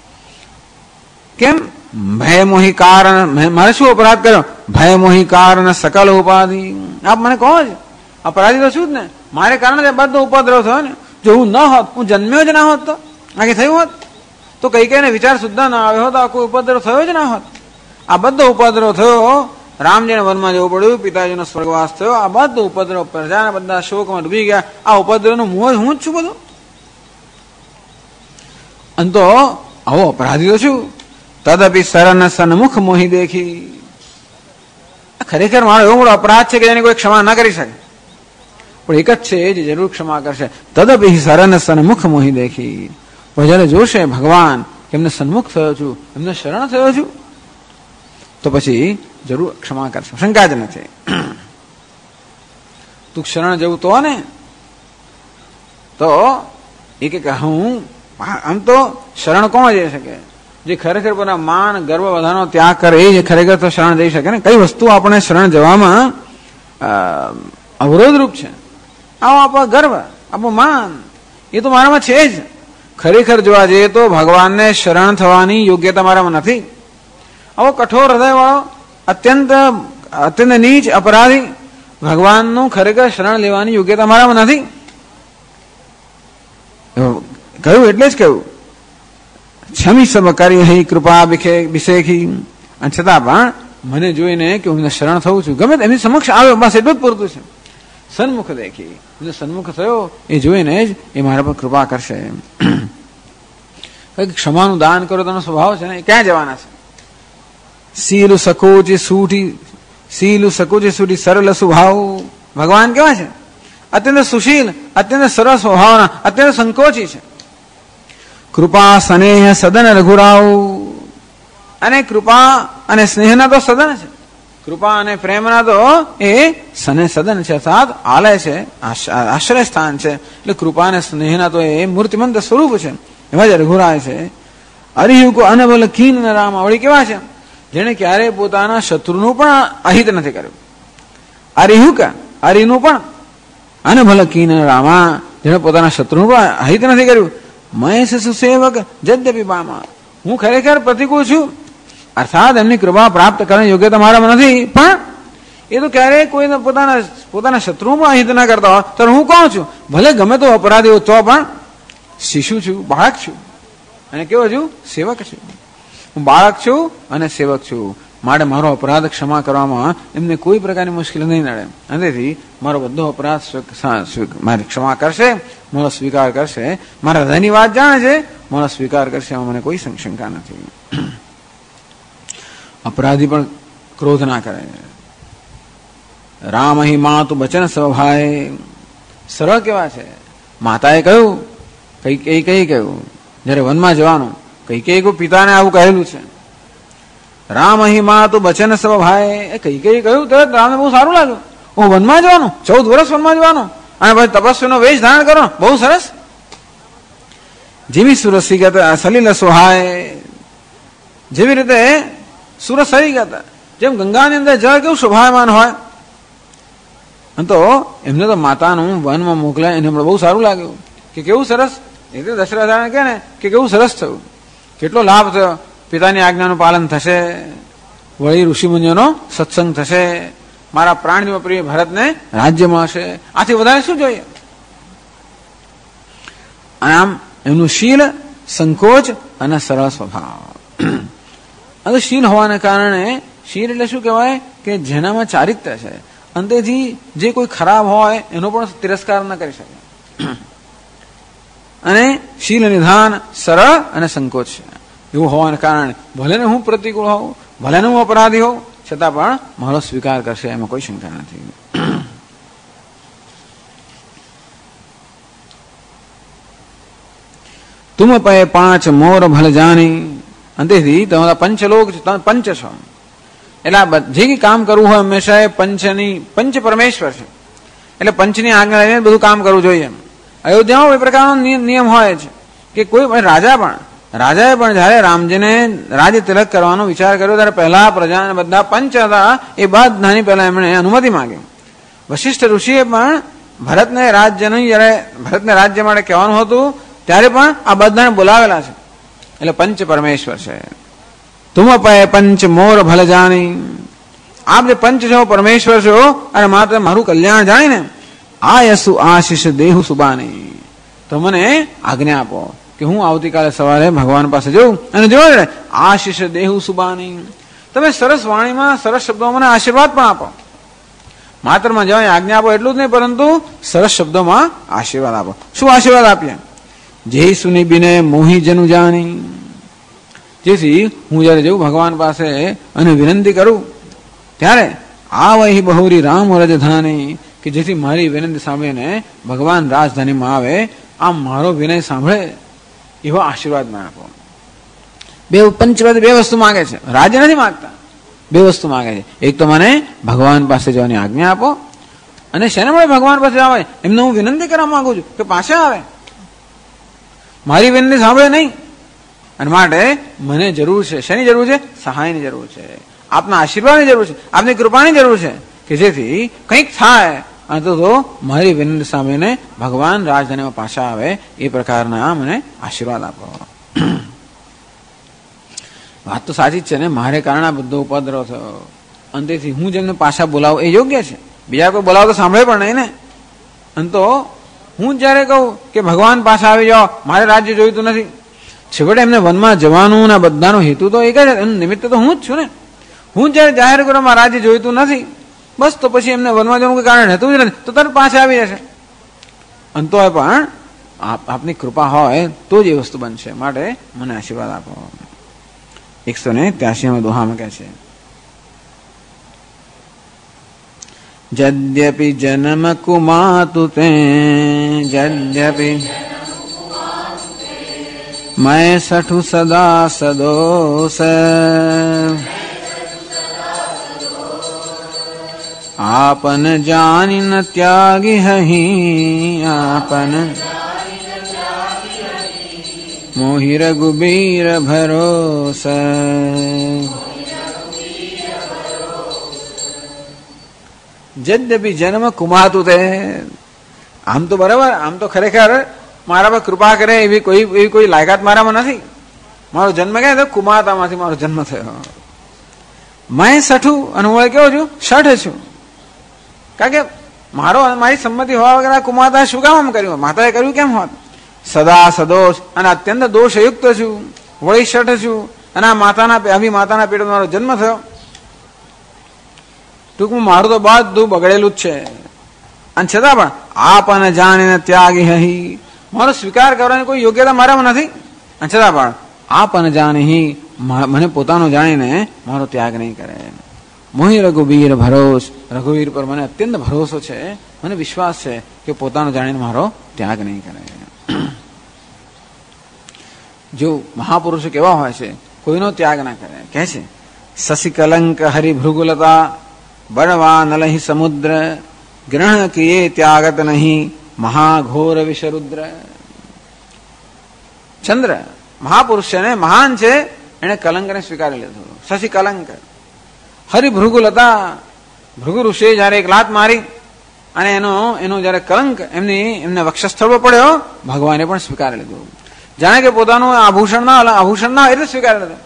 Speaker 2: કેમ? ભય મોહી કારણ. મારે શું અપરાધ કર્યો? ભય મોહી કારણ સકલ ઉપાધિ. આપ મને કહો છો અપરાધી તો છું જ ને, મારે કારણે બધો ઉપદ્રવ થયો ને. જો હું ન હોત, હું જન્મ્યો જ ના હોત તો આગે થયું હોત તો કઈ કઈને વિચાર સુદ્ધા ના આવ્યો હોત, આ કોઈ ઉપદ્રવ થયો જ ના હોત. આ બધો ઉપદ્રવ થયો, રામજીને વનમાં જવું પડ્યું, પિતાજીનો સ્વર્ગવાસ થયો, આ બધો ઉપદ્રવ, પ્રજાના બધા શોકમાં ડૂબી ગયા. આ ઉપદ્રવનું મોહ હું જ છું બધું. અને તો આવો અપરાધી તો છું. તદપી સરન સન્મુખ મોહી દેખી. ખરેખર મારો એવો મોટો અપરાધ છે કે જેની કોઈ ક્ષમા ના કરી શકે, પણ એક જ છે જે જરૂર ક્ષમા કરશે. તદપી શરણ સન્મુખ મોહી દેખી. પણ જયારે જોશે ભગવાન કે એમને સન્મુખ થયો છું, એમને શરણ થયો છું, તો પછી જરૂર ક્ષમા કરશે, શંકા જ નથી. તું શરણ જવું તો ને તો એ કે હું આમ તો શરણ કોણ જઈ શકે? જે ખરેખર પોતાના માન ગર્વ બધાનો ત્યાગ કરે એ ખરેખર તો શરણ જઈ શકે ને. કઈ વસ્તુ આપણે શરણ જવામાં અવરોધરૂપ છે? આવો આપણો ગર્વ, આપણું માન, એ તો મારામાં છે જ. ખરેખર જોવા જઈએ તો ભગવાનને શરણ થવાની યોગ્યતા મારામાં નથી. આવો કઠોર હૃદય વાળો, અત્યંત નીચ અપરાધી ભગવાનનું ખરેખર શરણ લેવાની યોગ્યતા મારામાં નથી. કહ્યું એટલે જ કહ્યું છમી સબ કરી હઈ કૃપા બિશેખી. અને છતાં પણ મને જોઈને કે હું શરણ થવું છું, ગમે એમની સમક્ષ આવ્યો, બસ એટલું જ પૂરતું છે. સન્મુખ દેખી, સન્મુખ થયો એ જોઈને જ એ મારા પર કૃપા કરશે. ક્ષમાનું દાન કરો તેનો સ્વભાવ છે ને, એ ક્યાં જવાના છે? સીલ સકોચી સૂટી સરળ સ્વભાવ. ભગવાન કેવા છે? અત્યંત સુશીલ, અત્યંત સરળ સ્વભાવના, અત્યંત સંકોચી છે. કૃપા સ્નેહ સદન રઘુરાવ. અને કૃપા અને સ્નેહના તો સદન છે, કૃપા અને પ્રેમના તો એ સદન છે, અર્થાત આલય છે, આશ્રય સ્થાન છે. એટલે કૃપા અને સ્નેહના તો એ મૂર્તિમંત સ્વરૂપ છે. એવા જ રઘુરાય છે. અરિહુ અનબલ ખીન રામ. વળી કેવા છે? જેને ક્યારેય પોતાના શત્રુનું પણ અહિત નથી કર્યું. અરિનું પણ અનબલ કીન રામા. જેને પોતાના શત્રુનું પણ અહિત નથી કર્યું. મહેશ સુસેવક જદ્યપી પામા. હું ખરેખર પ્રતિકૂળ છું, અર્થાત એમની કૃપા પ્રાપ્ત કરવાની યોગ્યતા મારામાં નથી, પણ એ તો ક્યારેય કોઈ પોતાના શત્રુ પણ અહિત ના કરતા હોય તો હું કોણ છું? ભલે ગમે તો અપરાધી તો પણ શિશુ છું, બાળક છું. અને કેવો છું? સેવક છું. હું બાળક છું અને સેવક છું. માટે મારો અપરાધ ક્ષમા કરવામાં એમને કોઈ પ્રકારની મુશ્કેલી નહીં નડે. અંતેથી મારો બધો અપરાધ મારી ક્ષમા કરશે, મારો સ્વીકાર કરશે. મારા હૃદયની વાત જાણે છે, મારો સ્વીકાર કરશે, એમાં મને કોઈ શંકા નથી. અપરાધી પણ ક્રોધ ના કરે. રામ અહીં માતુ બચન સ્વભાય. સરળ કેવા છે? માતાએ કહ્યું, કઈ કહ્યું જયારે વનમાં જવાનું, કઈ પિતાને આવું કહેલું છે. રામ અહીં માતુ બચન સ્વભાય. એ કઈ કહ્યું તરત રામને બહુ સારું લાગ્યું. હું વનમાં જવાનું, 14 વર્ષ વનમાં જવાનું, અને પછી તપસ્વીનો વેશ ધારણ કરવાનો, બહુ સરસ. જેવી સુરસી સલીલ સોહાય. જેવી રીતે સુરત સરી ગયા, જેમ ગંગાની અંદર જળ કેવું શોભાયમાન હોય. તો એમને તો માતાનું વનમાં મોકલાય એને બહુ સારું લાગ્યું કે કેવું સરસ. એટલે દશરથાને કહે ને કે કેવું સરસ થયું, કેટલો લાભ થયો, પિતાની આજ્ઞાનું પાલન થશે, વળી ઋષિમુનિઓનો સત્સંગ થશે, મારા પ્રાણજીમાં પ્રિય ભરતને રાજ્ય મળશે. આથી વધારે શું જોઈએ? આમ એમનું શીલ, સંકોચ અને સરળ સ્વભાવ. હવે શીલ હોવાને કારણે, શીલ એટલે શું કહેવાય કે જેનામાં ચારિત્ર્ય છે, અંતેથી જે કોઈ ખરાબ હોય એનો પણ તિરસ્કાર ન કરી શકે. અને શીલ નિધાન સરળ અને સંકોચ છે. એવું હોવાને કારણે ભલે ને હું પ્રતિકૂળ હોઉં, ભલે ને હું અપરાધી હોઉં, છતાં પણ મારો સ્વીકાર કરશે, એમાં કોઈ શંકા નથી. તુમ પે 5 મોર ભલ જાની. અંતેથી તમારા પંચલોક, પંચ છો એટલે જે કઈ કામ કરવું હોય હંમેશા એ પંચ પરમેશ્વર છે એટલે પંચની આજ્ઞા લઈને બધું કામ કરવું જોઈએ. અયોધ્યામાં એ પ્રકારનો નિયમ હોય છે કે કોઈ રાજાએ પણ જયારે રામજીને રાજ્ય તિલક કરવાનો વિચાર કર્યો ત્યારે પહેલા પ્રજા બધા પંચ હતા એ બધાની પહેલા એમણે અનુમતિ માંગી. વશિષ્ઠ ઋષિએ પણ ભરતને રાજ્ય માટે કહેવાનું હતું ત્યારે પણ આ બધાને બોલાવેલા છે. એટલે પંચ પરમેશ્વર છે. તુમ પે પંચ મોર ભલ જાણી. આપ જે પંચ છો, પરમેશ્વર છો, અને માત્ર મારું કલ્યાણ જાણીને આયસુ આશીષ દેહુ સુબાની, તો મને આજ્ઞા આપો કે હું આવતીકાલે સવારે ભગવાન પાસે જઉં અને જોઉં આશીષ દેહુ સુબાની. તમે સરસ વાણીમાં સરસ શબ્દોમાં મને આશીર્વાદ પણ આપો. માત્રમાં જવાની આજ્ઞા આપો એટલું જ નહીં, પરંતુ સરસ શબ્દોમાં આશીર્વાદ આપો. શું આશીર્વાદ આપીએ? જે સુની બિને મોહી જનુ જાણી. જેથી હું જયારે જઉં ભગવાન પાસે અને વિનંતી કરું ત્યારે આવહી બહુરી રામ રજધાની, કે જેથી મારી વિનંતી સાંભળીને ભગવાન રાજધાનીમાં આવે, આમ મારો વિનય સાંભળે એવો આશીર્વાદ મને આપો. પંચવદ બે વસ્તુ માંગે છે, રાજ્ય નથી માંગતા, બે વસ્તુ માંગે છે. એક તો મને ભગવાન પાસે જવાની આજ્ઞા આપો, અને શેના માટે ભગવાન પાસે આવે એમને હું વિનંતી કરવા માંગુ છું કે પાછા આવે, મારી વિનંતી સાંભળે નહીં. અને માટે મને જરૂર છે, શેની જરૂર છે? સહાયની જરૂર છે, આપના આશીર્વાદની જરૂર છે, આપની કૃપાની જરૂર છે, કે જેથી કંઈક થાય અને તો મારી વિનંતી સાંભળીને ભગવાન રાજધાનીમાં પાછા આવે એ પ્રકારના મને આશીર્વાદ આપો. વાત તો સાચી જ છે ને, મારે કારણે બધો ઉપદ્રવ થયો, અંતેથી હું જેમને પાછા બોલાવું એ યોગ્ય છે. બીજા કોઈ બોલાવો તો સાંભળે પણ નહીં ને. અને તો હું જયારે કહું કે ભગવાન પાછા આવી જાઓ, મારે રાજ્ય જોઈતું નથી, છેવટે એમને વનમાં જવાનું ના બધાનો હેતુ તો એક જ, એનું નિમિત્ત તો હું જ છું ને. હું જયારે જાહેર કરું મારા રાજ્ય જોઈતું નથી, બસ તો પછી એમને વનમાં જવાનું કોઈ કારણ રહેતું જ નથી, તો તરત પાછા આવી જશે. અને તો પણ આપની કૃપા હોય તો જ એ વસ્તુ બનશે. માટે મને આશીર્વાદ આપો. 183 દોહામાં કહે છે, જદ્યપિ જન્મ કુમાતુ તે જદ્યપિ मैं सठु सदा सदोष आपन जानी न त्यागी हही आपन मोहि रघुबीर भरोस. यद्यपि जन्म कुमातु ते, આમ તો બરાબર, આમ તો ખરેખર મારા પર કૃપા કરે એવી કોઈ લાયકાત મારામાં નથી. મારો જન્મ ક્યાં થયો? કુમાતામાંથી મારો જન્મ થયો. મેં સઠું, અને હું કેવો છું? શઠ છું. કારણ કે મારી સંમતિ હોવા વગર આ કુમાતા શું કામ આમ કર્યું? માતાએ કર્યું કેમ હોત? સદા સદોષ, અને અત્યંત દોષયુક્ત છું, વળી શઠ છું, અને આ માતાના પેટમાં મારો જન્મ થયો. ટૂંકમાં મારું તો બધું બગડેલું જ છે. અને છતાં પણ આપને જાણીને ત્યાગી હહી, મારો સ્વીકાર કરવાની કોઈ યોગ્યતા મારામાં નથી. અને છતાં પણ આપને જાણી, મને પોતાનો જાણીને મારો ત્યાગ નહીં કરે. મોહી રઘુબીર ભરોસ, રઘુવીર પર મને અત્યંત ભરોસો છે, મને વિશ્વાસ છે કે પોતાનો જાણીને મારો ત્યાગ નહીં કરે. જો મહાપુરુષો કેવા હોય છે, કોઈનો ત્યાગ ના કરે. કહે છે, શશી કલંક હરિ ભૃગુલતા બળવા નલહી સમુદ્ર ગ્રહણ કિયે ત્યાગત નહીં મહાઘોર વિષરુદ્ર. ચંદ્ર મહાપુરુષ છે ને, મહાન છે, એને કલંકને સ્વીકારી લીધું. શશી કલંક હરિ ભૃગુલતા, ભૃગુ ઋષિએ જયારે એક લાત મારી અને એનો જયારે કલંક એમને વક્ષસ્થળ પર પડ્યો, ભગવાને પણ સ્વીકારી લીધું. જાણે કે પોતાનું આભૂષણ ના એટલે સ્વીકારી લીધું.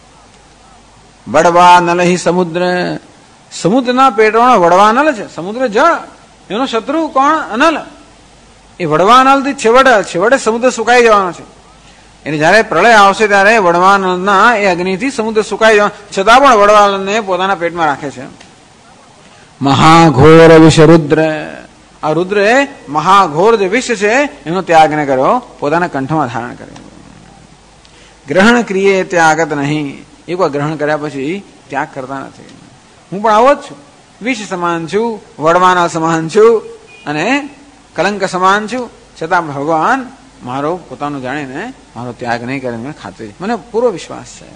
Speaker 2: વડવા નલહી સમુદ્ર, સમુદ્રના પેટોનો વડવા અનલ છે. સમુદ્ર જળ, એનો શત્રુ કોણ? અનલ. એ વડવા અનલ થી છેવટે સમુદ્ર સુકાઈ જવાનો છે. એટલે જયારે પ્રલય આવશે ત્યારે વડવાનળના એ અગ્નિથી સમુદ્ર સુકાઈ જવા છતાં પણ વડવાનળને પોતાના પેટમાં રાખે છે. મહાઘોર વિષ રુદ્ર, આ રુદ્ર મહાઘોર જે વિષ છે એનો ત્યાગ ન કર્યો, પોતાના કંઠમાં ધારણ કર્યો. ગ્રહણ ક્રિયે ત્યાગત નહીં, એકવાર ગ્રહણ કર્યા પછી ત્યાગ કરતા નથી. હું પણ આવો જ છું, વિષ સમાન છું, વડવાનળ સમાન છું અને કલંક સમાન છું, છતાં ભગવાન મારો પોતાનું જાણીને મારો ત્યાગ નહીં કરે, મને ખાતરી, મને પૂરો વિશ્વાસ છે.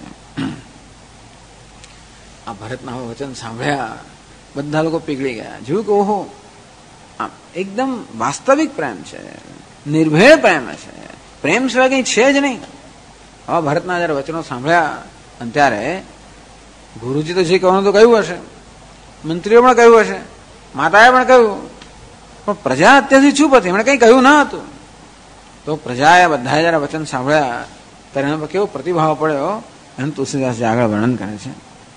Speaker 2: આ ભરતના વચન સાંભળ્યા બધા લોકો પીગળી ગયા. જોયું કે ઓહો, એકદમ વાસ્તવિક પ્રેમ છે, નિર્ભય પ્રેમ છે, પ્રેમ સિવાય કઈ છે જ નહીં. આવા ભરતના જયારે વચનો સાંભળ્યા અને ત્યારે ગુરુજી તો જે કહેવાનું તો કહ્યું હશે, મંત્રીઓ પણ કહ્યું હશે, માતાએ પણ કહ્યું, પણ પ્રજા અત્યારથી ચૂપ હતી, એમણે કઈ કહ્યું ન હતું. તો પ્રજાએ બધા જયારે વચન સાંભળ્યા ત્યારે એના પર કેવો પ્રતિભાવ પડ્યો એનું તુલસીદાસજી આગળ વર્ણન કરે છે.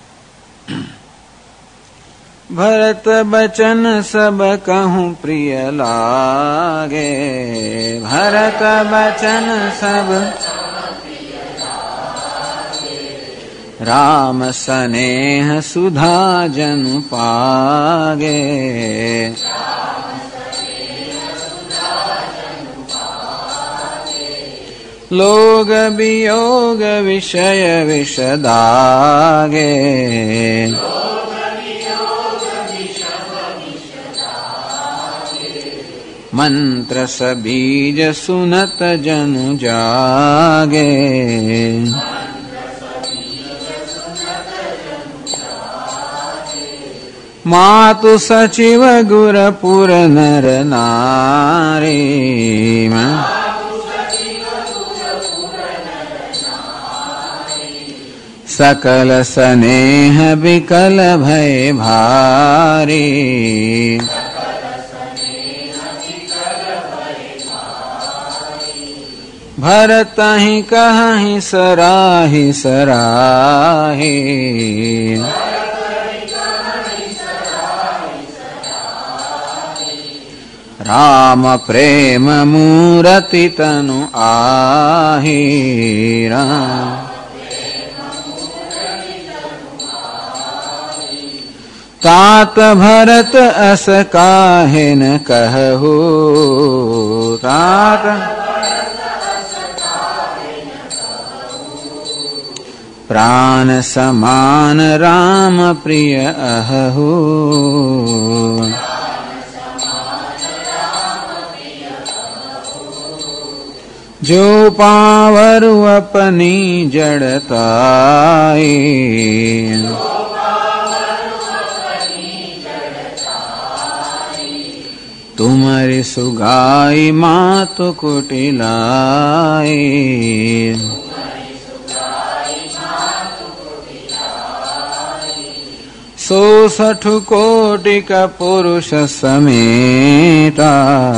Speaker 2: ભરત બચન સબ કહું પ્રિય લાગે, ભરત બચન સબ રામ સ્નેહ સુધા જન પાગે, લોગ વિયોગ વિષય વિષદાગે, મંત્ર સબીજ સુનત જનુ જાગે, માતુ સચિવ ગુરપુર નર નારી, सकल स्नेह विकल भय भारी, भरत ही कहीं सराही सराही, राम प्रेम मूरति तनु आही, राम तात भरत अस काहे न कहू, तात प्राण समान राम प्रिय अहू, जो पावरु अपनी जड़ताई, तुम्हारी सुगाई मात कुटिलाई, सो 60 कोटि का पुरुष समेता,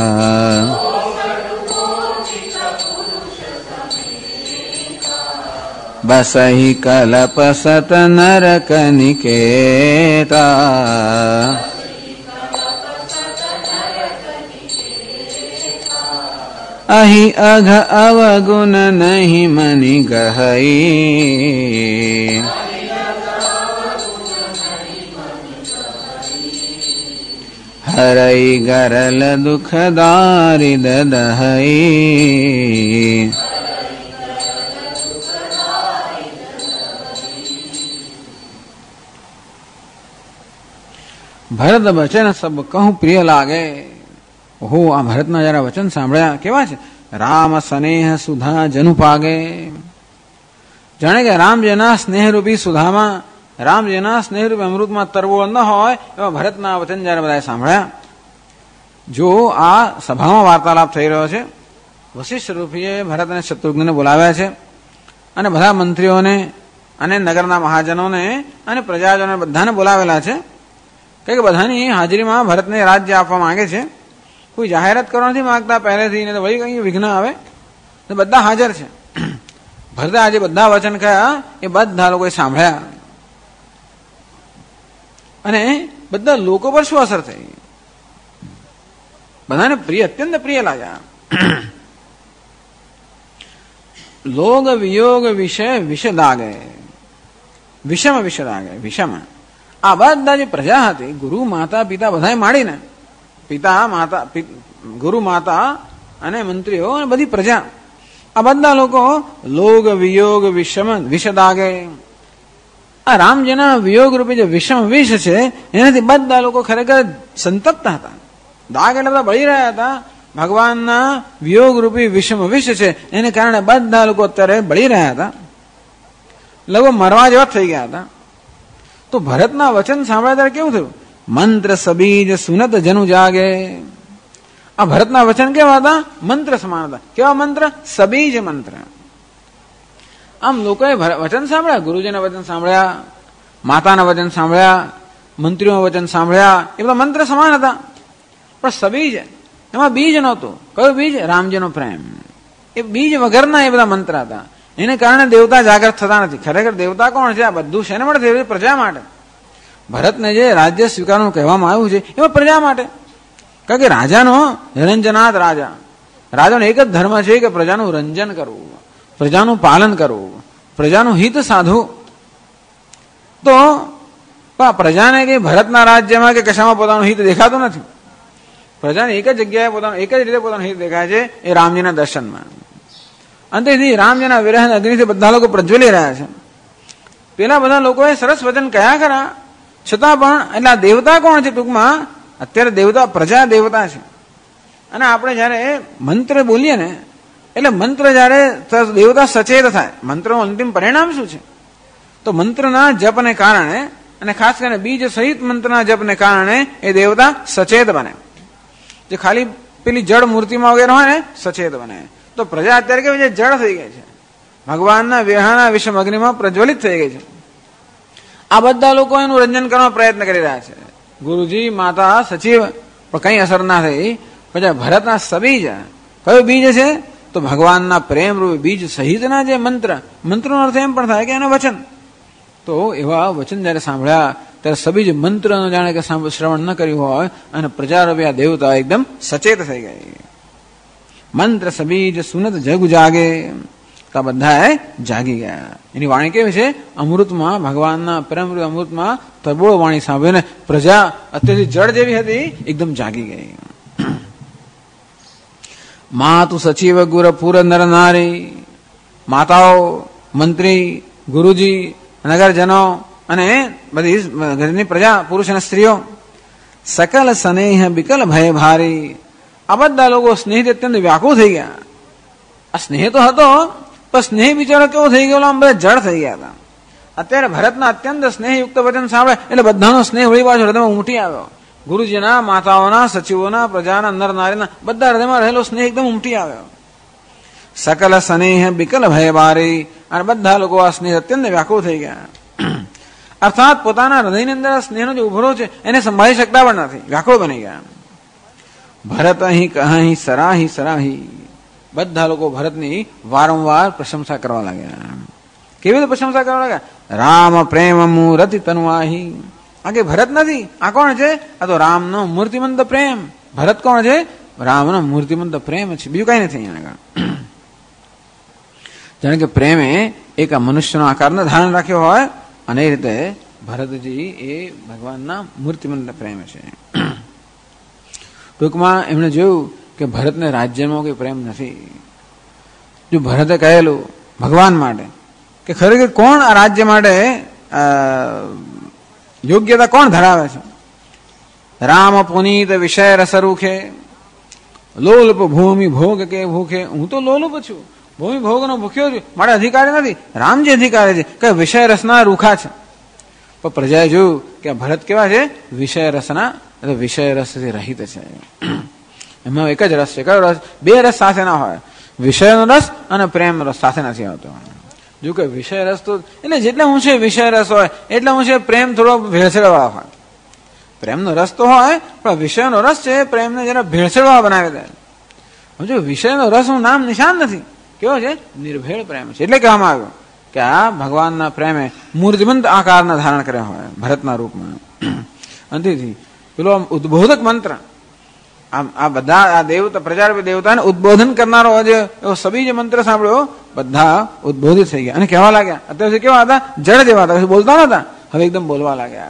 Speaker 2: बसहि कलप सत नरक निकेता, अहि अघ अवगुण नहीं मनि गहई, हरई गरल दुख दारिद दहई, ભરત વચન સબ કહું પ્રિય લાગે. ઓહો, આ ભરતના જરા વચન સાંભળ્યા કેવા છે. રામ સ્નેહ સુધા જનુ પાગે, જાણે કે રામજીના સ્નેહરૂપી સુધામાં, રામજીના સ્નેહરૂપી અમૃતમાં તરવો ન હોય એવા ભરતના વચન જયારે બધા સાંભળ્યા. જો આ સભામાં વાર્તાલાપ થઈ રહ્યો છે, વશિષ્ઠ રૂપીએ ભરત અને શત્રુઘ્નને બોલાવ્યા છે અને બધા મંત્રીઓને અને નગરના મહાજનોને અને પ્રજાજનોને બધાને બોલાવેલા છે કે બધાની હાજરીમાં ભરતને રાજ્ય આપવા માંગે છે. કોઈ જાહેરાત કરવા નથી માંગતા પહેલેથી, ને તો વળી કઈ વિઘ્ન આવે. બધા હાજર છે. ભરતે આજે બધા વચન કયા એ બધા લોકોએ સાંભળ્યા અને બધા લોકો પર શું અસર થઈ, બધાને પ્રિય, અત્યંત પ્રિય લાગ્યા. લોગ વિયોગ વિષય વિષદાગે, વિષમ વિષદાગે, વિષમ. આ બધા જે પ્રજા હતી, ગુરુ માતા પિતા બધા માંડીને, પિતા માતા ગુરુ માતા અને મંત્રીઓ અને બધી પ્રજા, આ બધા લોકો લોગ વિયોગ વિષમ વિષદાગે, આ રામજીના વિયોગ રૂપી જે વિષમ વિષ છે એનાથી બધા લોકો ખરેખર સંતપ્ત હતા. દાગ એટલે બધા બળી રહ્યા હતા. ભગવાનના વિયોગ રૂપી વિષમ વિષ છે એને કારણે બધા લોકો અત્યારે બળી રહ્યા હતા, લોકો મરવા જેવા થઈ ગયા હતા. તો ભરતના વચન સાંભળ્યા ત્યારે કેવું થયું? મંત્ર સબીજ સુનત જનુ જાગે. આ ભરતના વચન કેવા હતા? મંત્ર સમાન હતા. કેવા મંત્ર? સબીજ મંત્ર. આમ લોકોએ વચન સાંભળ્યા, ગુરુજીના વચન સાંભળ્યા, માતાના વચન સાંભળ્યા, મંત્રીઓના વચન સાંભળ્યા, એ બધા મંત્ર સમાન હતા. પણ સબીજ, એમાં બીજ નહોતું. કયું બીજ? રામજીનો પ્રેમ. એ બીજ વગરના એ બધા મંત્ર હતા. એને કારણે દેવતા જાગૃત થતા નથી. ખરેખર દેવતા કોણ છે? આ બધું શેને માટે થયું? પ્રજા માટે. ભરતને જે રાજ્ય સ્વીકારવાનું કહેવામાં આવ્યું છે એમાં પ્રજા માટે. કારણ કે રાજાનો રંજનાથ રાજાનો એક જ ધર્મ છે કે પ્રજાનું રંજન કરવું, પ્રજાનું પાલન કરવું, પ્રજાનું હિત સાધવું. તો પ્રજાને કે ભરતના રાજ્યમાં કે કશામાં પોતાનું હિત દેખાતું નથી. પ્રજાને એક જ જગ્યાએ પોતાનું એક જ રીતે પોતાનું હિત દેખાય છે, એ રામજીના દર્શનમાં. અંતેથી રામજીના વિરહ અગ્નિથી બધા લોકો પ્રજ્વલી રહ્યા છે. પેલા બધા લોકોએ સરસ વચન કયા ખરા, છતાં પણ એટલે આ દેવતા કોણ છે? ટૂંકમાં અત્યારે દેવતા પ્રજા દેવતા છે. અને આપણે જયારે મંત્ર બોલીએ ને, એટલે મંત્ર જયારે દેવતા સચેત થાય. મંત્રનું અંતિમ પરિણામ શું છે? તો મંત્રના જપને કારણે, અને ખાસ કરીને બીજ સહિત મંત્રના જપને કારણે એ દેવતા સચેત બને. જે ખાલી પેલી જળ મૂર્તિમાં વગેરે હોય ને, સચેત બને. તો પ્રજા અત્યારે કેવી છે? જળ થઈ ગઈ છે, ભગવાનના વિરહના વિષમ અગ્નિમાં પ્રજ્વલિત થઈ ગઈ છે. આ બધા લોકો એનું રંજન કરવાનો પ્રયત્ન કરી રહ્યા છે. ગુરુજી, માતા, સચિવ, પણ કઈ અસર ના થઈ. પછી ભરતના સબીજ, કયો બીજ છે? તો ભગવાનના પ્રેમ રૂપી બીજ સહિતના જે મંત્રનો અર્થ એમ પણ થાય કે એના વચન. તો એવા વચન જયારે સાંભળ્યા ત્યારે સબીજ મંત્રનો જાણે કે શ્રવણ ન કર્યું હોય અને પ્રજારૂપી દેવતા એકદમ સચેત થઈ ગઈ. મંત્ર સબીજ સુનત જગ જાગે. તો બધા જાગી ગયા. એની વાણી કેવી છે? અમૃતમાં, ભગવાનના પ્રેમ અમૃતમાં તરબોળ વાણી સાંભળીને પ્રજા અત્યારથી જળ જેવી હતી એકદમ જાગી ગઈ. માતુ સચિવ ગુર પુર નર નારી, માતાઓ, મંત્રી, ગુરુજી, નગરજનો અને બધી ઘરની પ્રજા, પુરુષ અને સ્ત્રીઓ, સકલ સ્નેહ બિકલ ભય ભારી. આ બધા લોકો સ્નેહથી અત્યંત વ્યાકુળ થઈ ગયા. આ સ્નેહ તો હતો, પણ સ્નેહ બિચારો કેવો થઈ ગયો? આમ બધા જળ થઈ ગયા હતા. અત્યારે ભરતના અત્યંત સ્નેહયુક્ત વચન સાંભળે એટલે બધાનો સ્નેહ વળી પાછો હૃદયમાં ઉમટી આવ્યો. ગુરુજીના, માતાઓના, સચિવોના, પ્રજાના, નર નારીના બધા હૃદયમાં રહેલો સ્નેહ એકદમ ઉમટી આવ્યો. સકલ સ્નેહ બિકલ ભય ભારી. અને બધા લોકો આ સ્નેહ અત્યંત વ્યાકુળ થઈ ગયા. અર્થાત પોતાના હૃદયની અંદર સ્નેહનો જે ઉભરો છે એને સંભાળી શકતા પણ નથી, વ્યાકુળ બની ગયા. ભરત અહીં કહી સરાહી સરાહી. બધા લોકો ભરતની વારંવાર પ્રશંસા કરવા લાગ્યા. કેવી રીતે પ્રશંસા કરવા લાગ્યા? રામ પ્રેમ મૂરતિ તનુઆહી. આ કે ભરત નથી, આ કોણ છે? આ તો રામનો મૂર્તિમંત પ્રેમ. ભરત કોણ છે? રામનો મૂર્તિમંત પ્રેમ છે, બીજું કઈ નથી. જાણે કે પ્રેમે એક મનુષ્યનો આકારને ધારણ રાખ્યો હોય અને એ રીતે ભરતજી એ ભગવાનના મૂર્તિમંત પ્રેમ છે. ટૂંકમાં એમણે જોયું કે ભરતને રાજ્યમાં કોઈ પ્રેમ નથી. જો ભરતે કહેલું ભગવાન માટે કે ખરેખર કોણ આ રાજ્ય માટે યોગ્યતા કોણ ધરાવે છે? રામ પુનીત વિષય રસરૂખે, લોલુપ ભૂમિ ભોગ કે ભૂખે. હું તો લોલુપ છું, ભૂમિ ભોગનો ભૂખ્યો છું, મારે અધિકારી નથી. રામજી અધિકારી છે કે વિષય રસના રૂખા છે. પણ પ્રજાએ જોયું કે ભરત કેવા છે? વિષય રસના, વિષય રસથી રહિત છે. એમાં એક જ રસ છે. કયો રસ? બે રસ સાથે ના હોય. વિષયનો રસ અને પ્રેમ રસ સાથે નથી આવતો. જો કે વિષય રસ તો એટલે જેટલા ઊંચે વિષય રસ હોય એટલા ઊંચે પ્રેમ થોડો ભેળસેળવાળો હોય. પ્રેમનો રસ તો હોય પણ વિષયનો રસ છે પ્રેમને જરા ભેળસેળવાળો બનાવી દે. જો વિષયનો રસનું નામ નિશાન નથી. કેવો છે? નિર્ભેળ પ્રેમ છે. એટલે કહેવામાં આવ્યું કે આ ભગવાનના પ્રેમે મૂર્તિમંત આકારના ધારણ કર્યા હોય ભરતના રૂપમાં. અંતેથી પેલો ઉદ્બોધક મંત્ર આ બધા આ દેવતા પ્રજાપતિ દેવતાને ઉદબોધન કરનારો જે એવો સબી જે મંત્ર સાંભળ્યો બધા ઉદબોધિત થઈ ગયા અને કહેવા લાગ્યા. અત્યાર સુધી કેવા હતા? જડ જેવા હતા, બોલતા નતા, હવે એકદમ બોલવા લાગ્યા.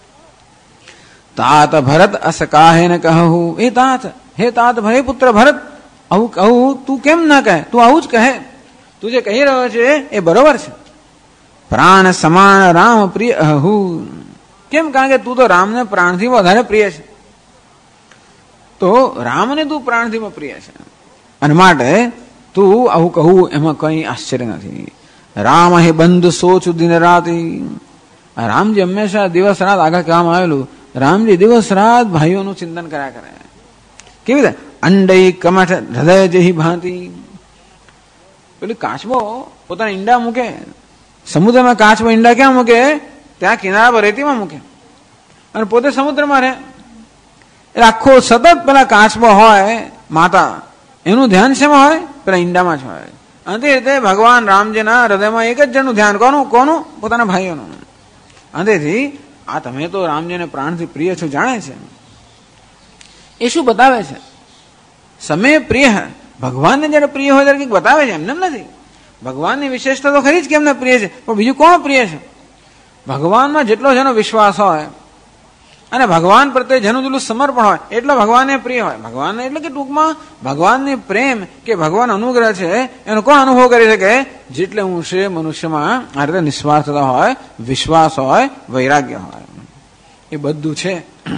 Speaker 2: તાત ભરત અસ કાહે ન કહું, એ તાત, હે તાત, હે પુત્ર ભરત, આવું કહું તું કેમ ના કહે? તું આવું જ કહે. તું જે કહી રહ્યો છે એ બરોબર છે. પ્રાણ સમાન રામ પ્રિય અહુ, કેમ? કારણ કે તું તો રામને પ્રાણથી વધારે પ્રિય છે. તો રામને તું પ્રાણથી પ્રિય છે અને માટે તું આવું કહું એમાં કઈ આશ્ચર્ય નથી. રામ હે બંધ સોચ દિન રાતી, રામજી હંમેશા દિવસ રાત, આગળ કહેવામાં આવેલું રામજી દિવસ રાત ભાઈઓનું ચિંતન કર્યા કરે. કેવી રીતે? અંડઈ કમઠ હૃદય જેહી ભાંતિ. પેલું કાચબો પોતાના ઈંડા મૂકે સમુદ્રમાં, કાચબો ઈંડા ક્યાં મૂકે? ત્યાં કિનારા પર રેતીમાં મૂકે અને પોતે સમુદ્રમાં રહે. એટલે આખો સતત પેલા કાચબો હોય માતા, એનું ધ્યાન શેમાં હોય? પેલા ઈંડામાં જ હોય. અને તે રીતે ભગવાન રામજીના હૃદયમાં એક જ જણનું ધ્યાન, કોનું? પોતાના ભાઈઓનું. અને તેથી આ તમે તો રામજીને પ્રાણથી પ્રિય છો જાણે છે. એ શું બતાવે છે? સમય પ્રિય, ભગવાનને જયારે પ્રિય હોય ત્યારે કંઈક બતાવે છે, એમને નથી. ભગવાનની વિશેષતા તો ખરી જ કે એમને પ્રિય છે, પણ બીજું કોણ પ્રિય છે? ભગવાનમાં જેટલો જેનો વિશ્વાસ હોય અને ભગવાન પ્રત્યે જેનું જેટલું સમર્પણ હોય એટલો ભગવાનને પ્રિય હોય. ભગવાનને એટલે કે ટૂંકમાં ભગવાનની પ્રેમ કે ભગવાન અનુગ્રહ છે એનો કોણ અનુભવ કરી શકે? જેટલે અંશે મનુષ્યમાં આ રીતે નિસ્વાર્થતા હોય, વિશ્વાસ હોય, વૈરાગ્ય હોય, એ બધું છે.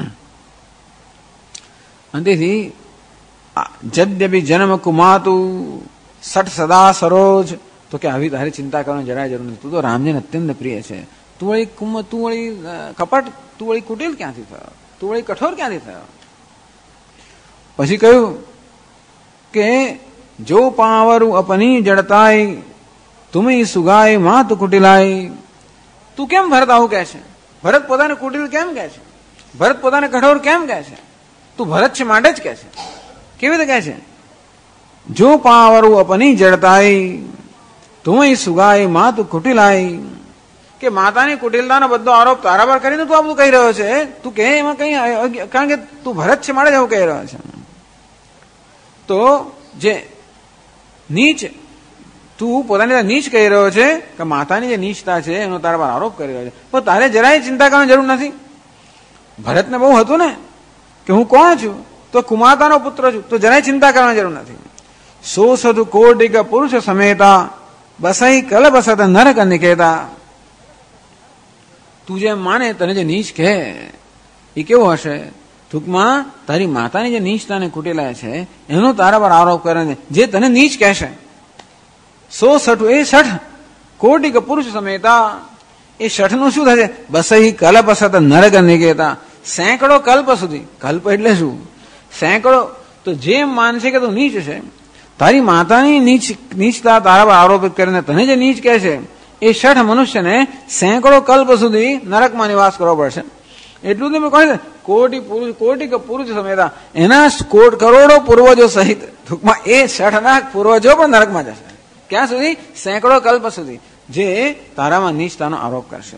Speaker 2: અને તેથી જદ્યપી જન્મ કુમાતુ સઠ સદા સરોજ, તો કે આવી તારી ચિંતા કરવાની જરાય જરૂર નથી. તું તો રામજીને અત્યંત પ્રિય છે. તું વળી કપટ, તું વળી કુટિલ ક્યાંથી થયો? તું વળી કઠોર ક્યાંથી થયો? પછી કહ્યું કે જો પાવરું અપની જડતાઈ તુમી સુગાય માત કુટિલાઈ. તું કેમ ભરત આવું કહે છે? ભરત પોતાને કુટિલ કેમ કહે છે? ભરત પોતાને કઠોર કેમ કહે છે? તું ભરત છે માટે જ કહે છે. કેવી રીતે કહે છે? જો પાવરું અપની જડતાઈ તુમી સુગાય માત કુટિલાઈ, કે માતાની કુટિલતાનો બધો આરોપ તારા પર કરીને તું આ બધું કહી રહ્યો છે. તું કહે એમાં કઈ, કારણ કે તું ભરત છે માટે જ આવું કહી રહ્યો છે. તો જે નીચ, તું પોતાની નીચ કહી રહ્યો છે કે માતાની જે નીચતા છે એનો તારા પર આરોપ કરી રહ્યો છે, પણ તારે જરાય ચિંતા કરવાની જરૂર નથી. ભરતને બહુ હતું ને કે હું કોણ છું? તો કુમાતાનો પુત્ર છું, તો જરાય ચિંતા કરવાની જરૂર નથી. સો સદુ કોટિક પુરુષ સમેતા બસઈ કલ બસત નરક નિકેતા. તું જેમ માને તને જે નીચ કહે એ કેવો હશે? ટૂંકમાં તારી માતાની જે નીચતાને કુટેલા છે એનો તારા પર આરોપ કરે જે તને નીચ કહેશે. 160 કોટિક પુરુષ સમેતા, એ 60 નું શું થશે? બસઈ કલ્પ સત નરક નિકેતા. સેંકડો કલ્પ સુધી, કલ્પ એટલે શું? સેંકડો. તો જેમ માનશે કે તું નીચ છે, તારી માતાની નીચતા તારા પર આરોપિત કરીને તને જે નીચ કહે છે એ 60 મનુષ્યને સેંકડો કલ્પ સુધી નરકમાં નિવાસ કરવો પડશે. એટલું જ મેં કહ્યું છે, કોટિક પુરુષ સમેતા, એના કરોડો પૂર્વજો સહિત, ટૂંકમાં એ 60 ના પૂર્વજો પણ નરકમાં જશે. ક્યાં સુધી? સેંકડો કલ્પ સુધી, જે તારામાં નીચતાનો આરોપ કરશે.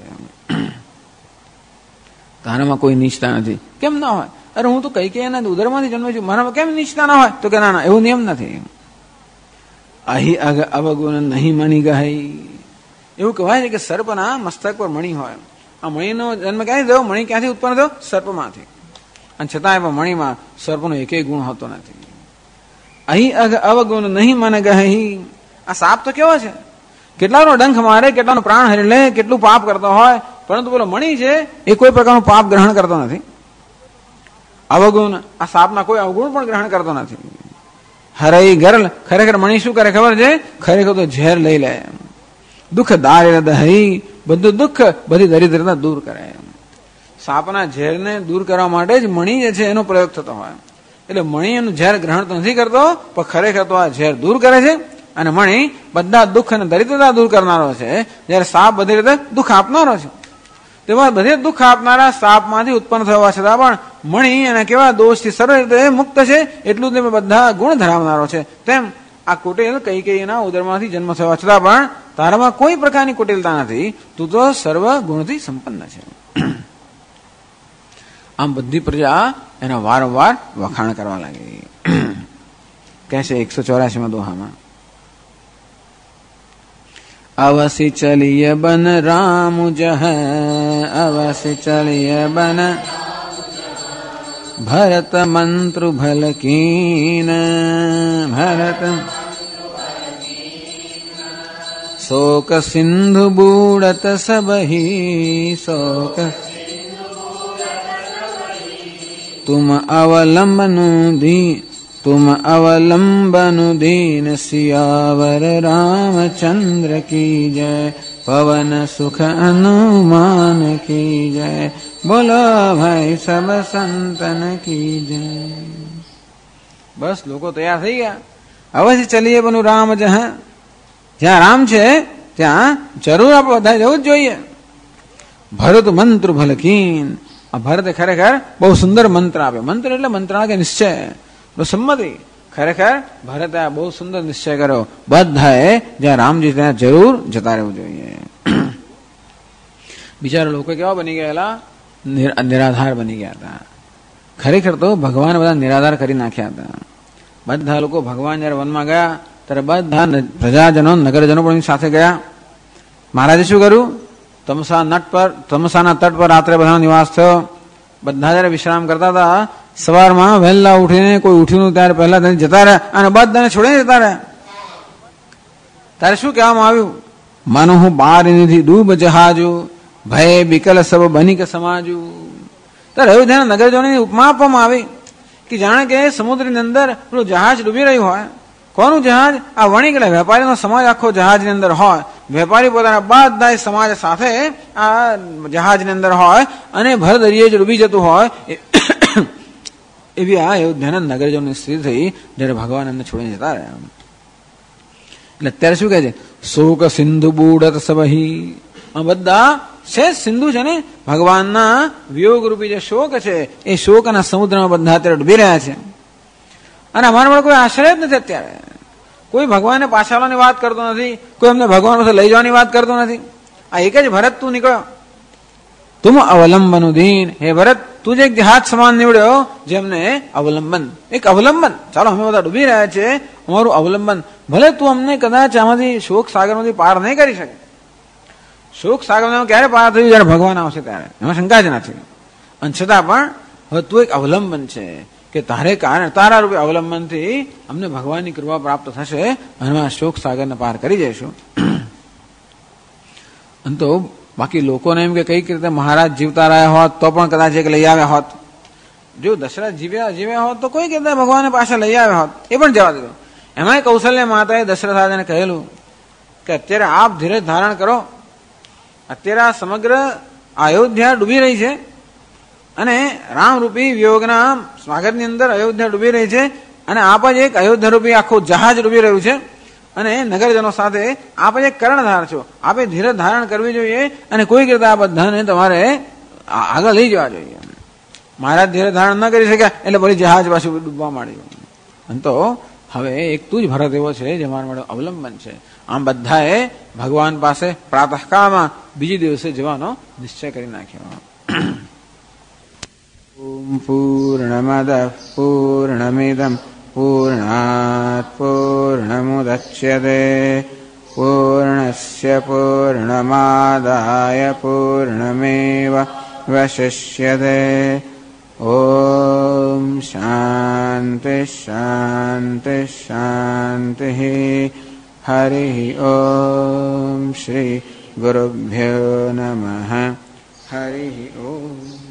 Speaker 2: તારામાં કોઈ નીચતા નથી. કેમ ના હોય? અરે હું તો કઈ એના ઉદરમાંથી જન્મ છું, મારામાં કેમ નીચતા ના હોય? તો કે ના, એવું નિયમ નથી. અહીં અવગુણ નહીં મણી ગઈ. એવું કહેવાય છે કે સર્પના મસ્તક પર મણી હોય. આ મણીનો જન્મ ક્યાંથી થયો? મણી ક્યાંથી ઉત્પન્ન થયો? સર્પમાંથી. અને છતાંય પણ મણીમાં સર્પનો એકેય ગુણ હોતો નથી. અહીં અવગુણ નહીં મન ગહી. આ સાપ તો કેવો છે? કેટલાનો ડંખ મારે, કેટલાનો પ્રાણ હરી લે, કેટલું પાપ કરતો હોય, પરંતુ પેલો મણી છે એ કોઈ પ્રકારનું પાપ ગ્રહણ કરતો નથી. અવગુણ, આ સાપના કોઈ અવગુણ પણ ગ્રહણ કરતો નથી. હરઈ ગરલ, ખરેખર મણી શું કરે ખબર છે? ખરેખર તો ઝેર લઈ લે. દુઃખ દારિદ્ર દહી, બધું દુઃખ, બધી દરિદ્રતા દૂર કરે. સાપના ઝેરને દૂર કરવા માટે જ મણી જે છે એનો પ્રયોગ થતો હોય. એટલે મણી એનું ઝેર ગ્રહણ તો નથી કરતો, પણ ખરેખર તો આ ઝેર દૂર કરે છે. અને મણી બધા દુઃખ અને દરિદ્રતા દૂર કરનારો છે, જયારે સાપ બધી રીતે દુઃખ આપનારો છે. તેમાં બધે દુઃખ આપનારા સાપમાંથી ઉત્પન્ન થવા છતાં પણ મણી એના કેવા દોષથી સર્વ રીતે મુક્ત છે, એટલું જ બધા ગુણ ધરાવનારો છે. તેમ આ કુટિલ કૈકેયીના ઉદરમાંથી જન્મ થવા છતાં પણ તારામાં કોઈ પ્રકારની કુટિલતા નથી. તું તો સર્વ ગુણથી સંપન્ન છે. આમ બધી પ્રજા એના વારંવાર વખાણ કરવા લાગી. કહેશે 184માં દોહામાં, અવસી ચલિય બન રામ જહ, અવસી ચલિય બન ભરત મંત્ર ભલકીન, ભરત શોક સિંધુ બૂડત સબહી, શોક तुम अवलंबनु दीन सियावर रामचंद्र की जय, पवन सुख हनुमान की जय, बोलो भाई सब संतन की जय. बस લોકો તૈયાર થઈ ગયા. અવશ્ય ચલીએ બનુ રામ જહ, જ્યાં રામ છે ત્યાં જરૂર આપણે બધા જવું જ જોઈએ. ભરત મંત્ર ભલકીન, આ ભરત ખરેખર બહુ સુંદર મંત્ર આપે. મંત્ર એટલે મંત્રણા કે નિશ્ચય, સંમતિ. ખરેખર ભરતે બહુ સુંદર નિશ્ચય કર્યો, બધાએ જ્યાં રામજી ત્યાં જરૂર જતા રહેવું જોઈએ. બિચારા લોકો કેવા બની ગયેલા, નિરાધાર બની ગયા હતા. ખરેખર તો ભગવાન બધા નિરાધાર કરી નાખ્યા હતા. બધા લોકો ભગવાન જયારે વનમાં ગયા ત્યારે બધા પ્રજાજનો નગરજનો પણ સાથે ગયા. મહારાજે શું કર્યું, તમસાના તટ પર રાત્રે બધાનો નિવાસ થયો. બધા જયારે વિશ્રામ કરતા હતા, સવારમાં વહેલા ઉઠીને કોઈ ઉઠ્યું ત્યારે પહેલા જતા રહ્યા અને બધાને છોડીને જતા રહ્યા. ત્યારે શું કહેવામાં આવ્યું, માનો હું બાર નિધિ ડૂબ જહાજુ, ભય બિકલ સબ બનિક સમાજુ. ત્યારે અયોધ્યાના નગરજનોની ઉપમા આપવામાં આવી કે જાણે કે સમુદ્રની અંદર પેલું જહાજ ડૂબી રહ્યું હોય. કોનું જહાજ? આ વણિક એટલે વેપારીનો સમાજ આખો જહાજની અંદર હોય. વેપારી પોતાના બધા સમાજ સાથે આ જહાજની અંદર હોય અને ભર દરિયે જ ડૂબી જતું હોય. એવી આ અયોધ્યાના નગરજનોની સ્થિતિ થઈ જયારે ભગવાન એમને છોડીને જતા રહ્યા. એટલે અત્યારે શું કહે છે, શોક સિંધુ બૂડત સબહી. આ બધા છે સિંધુ છે ને, ભગવાનના વિયોગ રૂપી જે શોક છે એ શોકના સમુદ્રમાં બધા અત્યારે ડૂબી રહ્યા છે. અને અમારા માટે કોઈ આશ્રય જ નથી. અત્યારે કોઈ ભગવાનને પાછા આવવાની વાત કરતો નથી, કોઈ અમને ભગવાન પાસે લઈ જવાની વાત કરતો નથી. આ એક જ ભરત તું નીકળ્યો, તુમ અવલંબનું દીન. હે ભરત, તું જે એક જહાજ સમાન નીવડ્યો, જેમને અવલંબન, એક અવલંબન. ચાલો અમે બધા ડૂબી રહ્યા છે, અમારું અવલંબન. ભલે તું અમને કદાચ આમાંથી શોક સાગરમાંથી પાર નહીં કરી શકે. શોક સાગર ક્યારે પાર થયું? જયારે ભગવાન આવશે ત્યારે, એમાં શંકા જ નથી. અને છતાં પણ હવે તું એક અવલંબન છે કે તારે કારણે, તારા રૂપે અવલંબનથી અમને ભગવાનની કૃપા પ્રાપ્ત થશે અને આ શોક સાગરને પાર કરી જઈશું. અને તો બાકી લોકોને એમ કે કઈક રીતે મહારાજ જીવતા રહ્યા હોત તો પણ કદાચ એક લઈ આવ્યા હોત. જો દશરથ જીવ્યા હોત તો કોઈ રીતે ભગવાનને પાછા લઈ આવ્યા હોત, એ પણ જવા દીધું. એમાંય કૌશલ્ય માતાએ દશરથ રાજાને કહેલું કે અત્યારે આપ ધીરજ ધારણ કરો. અત્યારે આ સમગ્ર અયોધ્યા ડૂબી રહી છે અને રામરૂપી વિયોગના સ્વાગતની અંદર અયોધ્યા ડૂબી રહી છે અને આપ જ એક અયોધ્યા રૂપી આખું જહાજ ડૂબી રહ્યું છે અને નગરજનો સાથે આપ જ એક કર્ણધાર છો. આપે ધીરજ ધારણ કરવી જોઈએ અને કોઈક રીતે આ બધાને તમારે આગળ લઈ જવા જોઈએ. મહારાજ ધીરજ ધારણ ન કરી શક્યા એટલે પછી જહાજ પાછું ડૂબવા માંડ્યું. અને તો હવે એક તું જ ભરત એવો છે જે મારા માટે અવલંબન છે. આમ બધાએ ભગવાન પાસે પ્રાતઃકાળમાં બીજી દિવસે જવાનો નિશ્ચય કરી નાખ્યો. ઓમ પૂર્ણમદ પૂર્ણમિદમ પૂર્ણાત પૂર્ણમુદચ્યતે પૂર્ણસ્ય પૂર્ણમાદાય પૂર્ણમેવાવશિષ્યતે. ઓમ શાંતિ શાંતિ શાંતિ. હરિ ઓમ શ્રી ગુરુભ્યો નમઃ. હરિ ઓમ.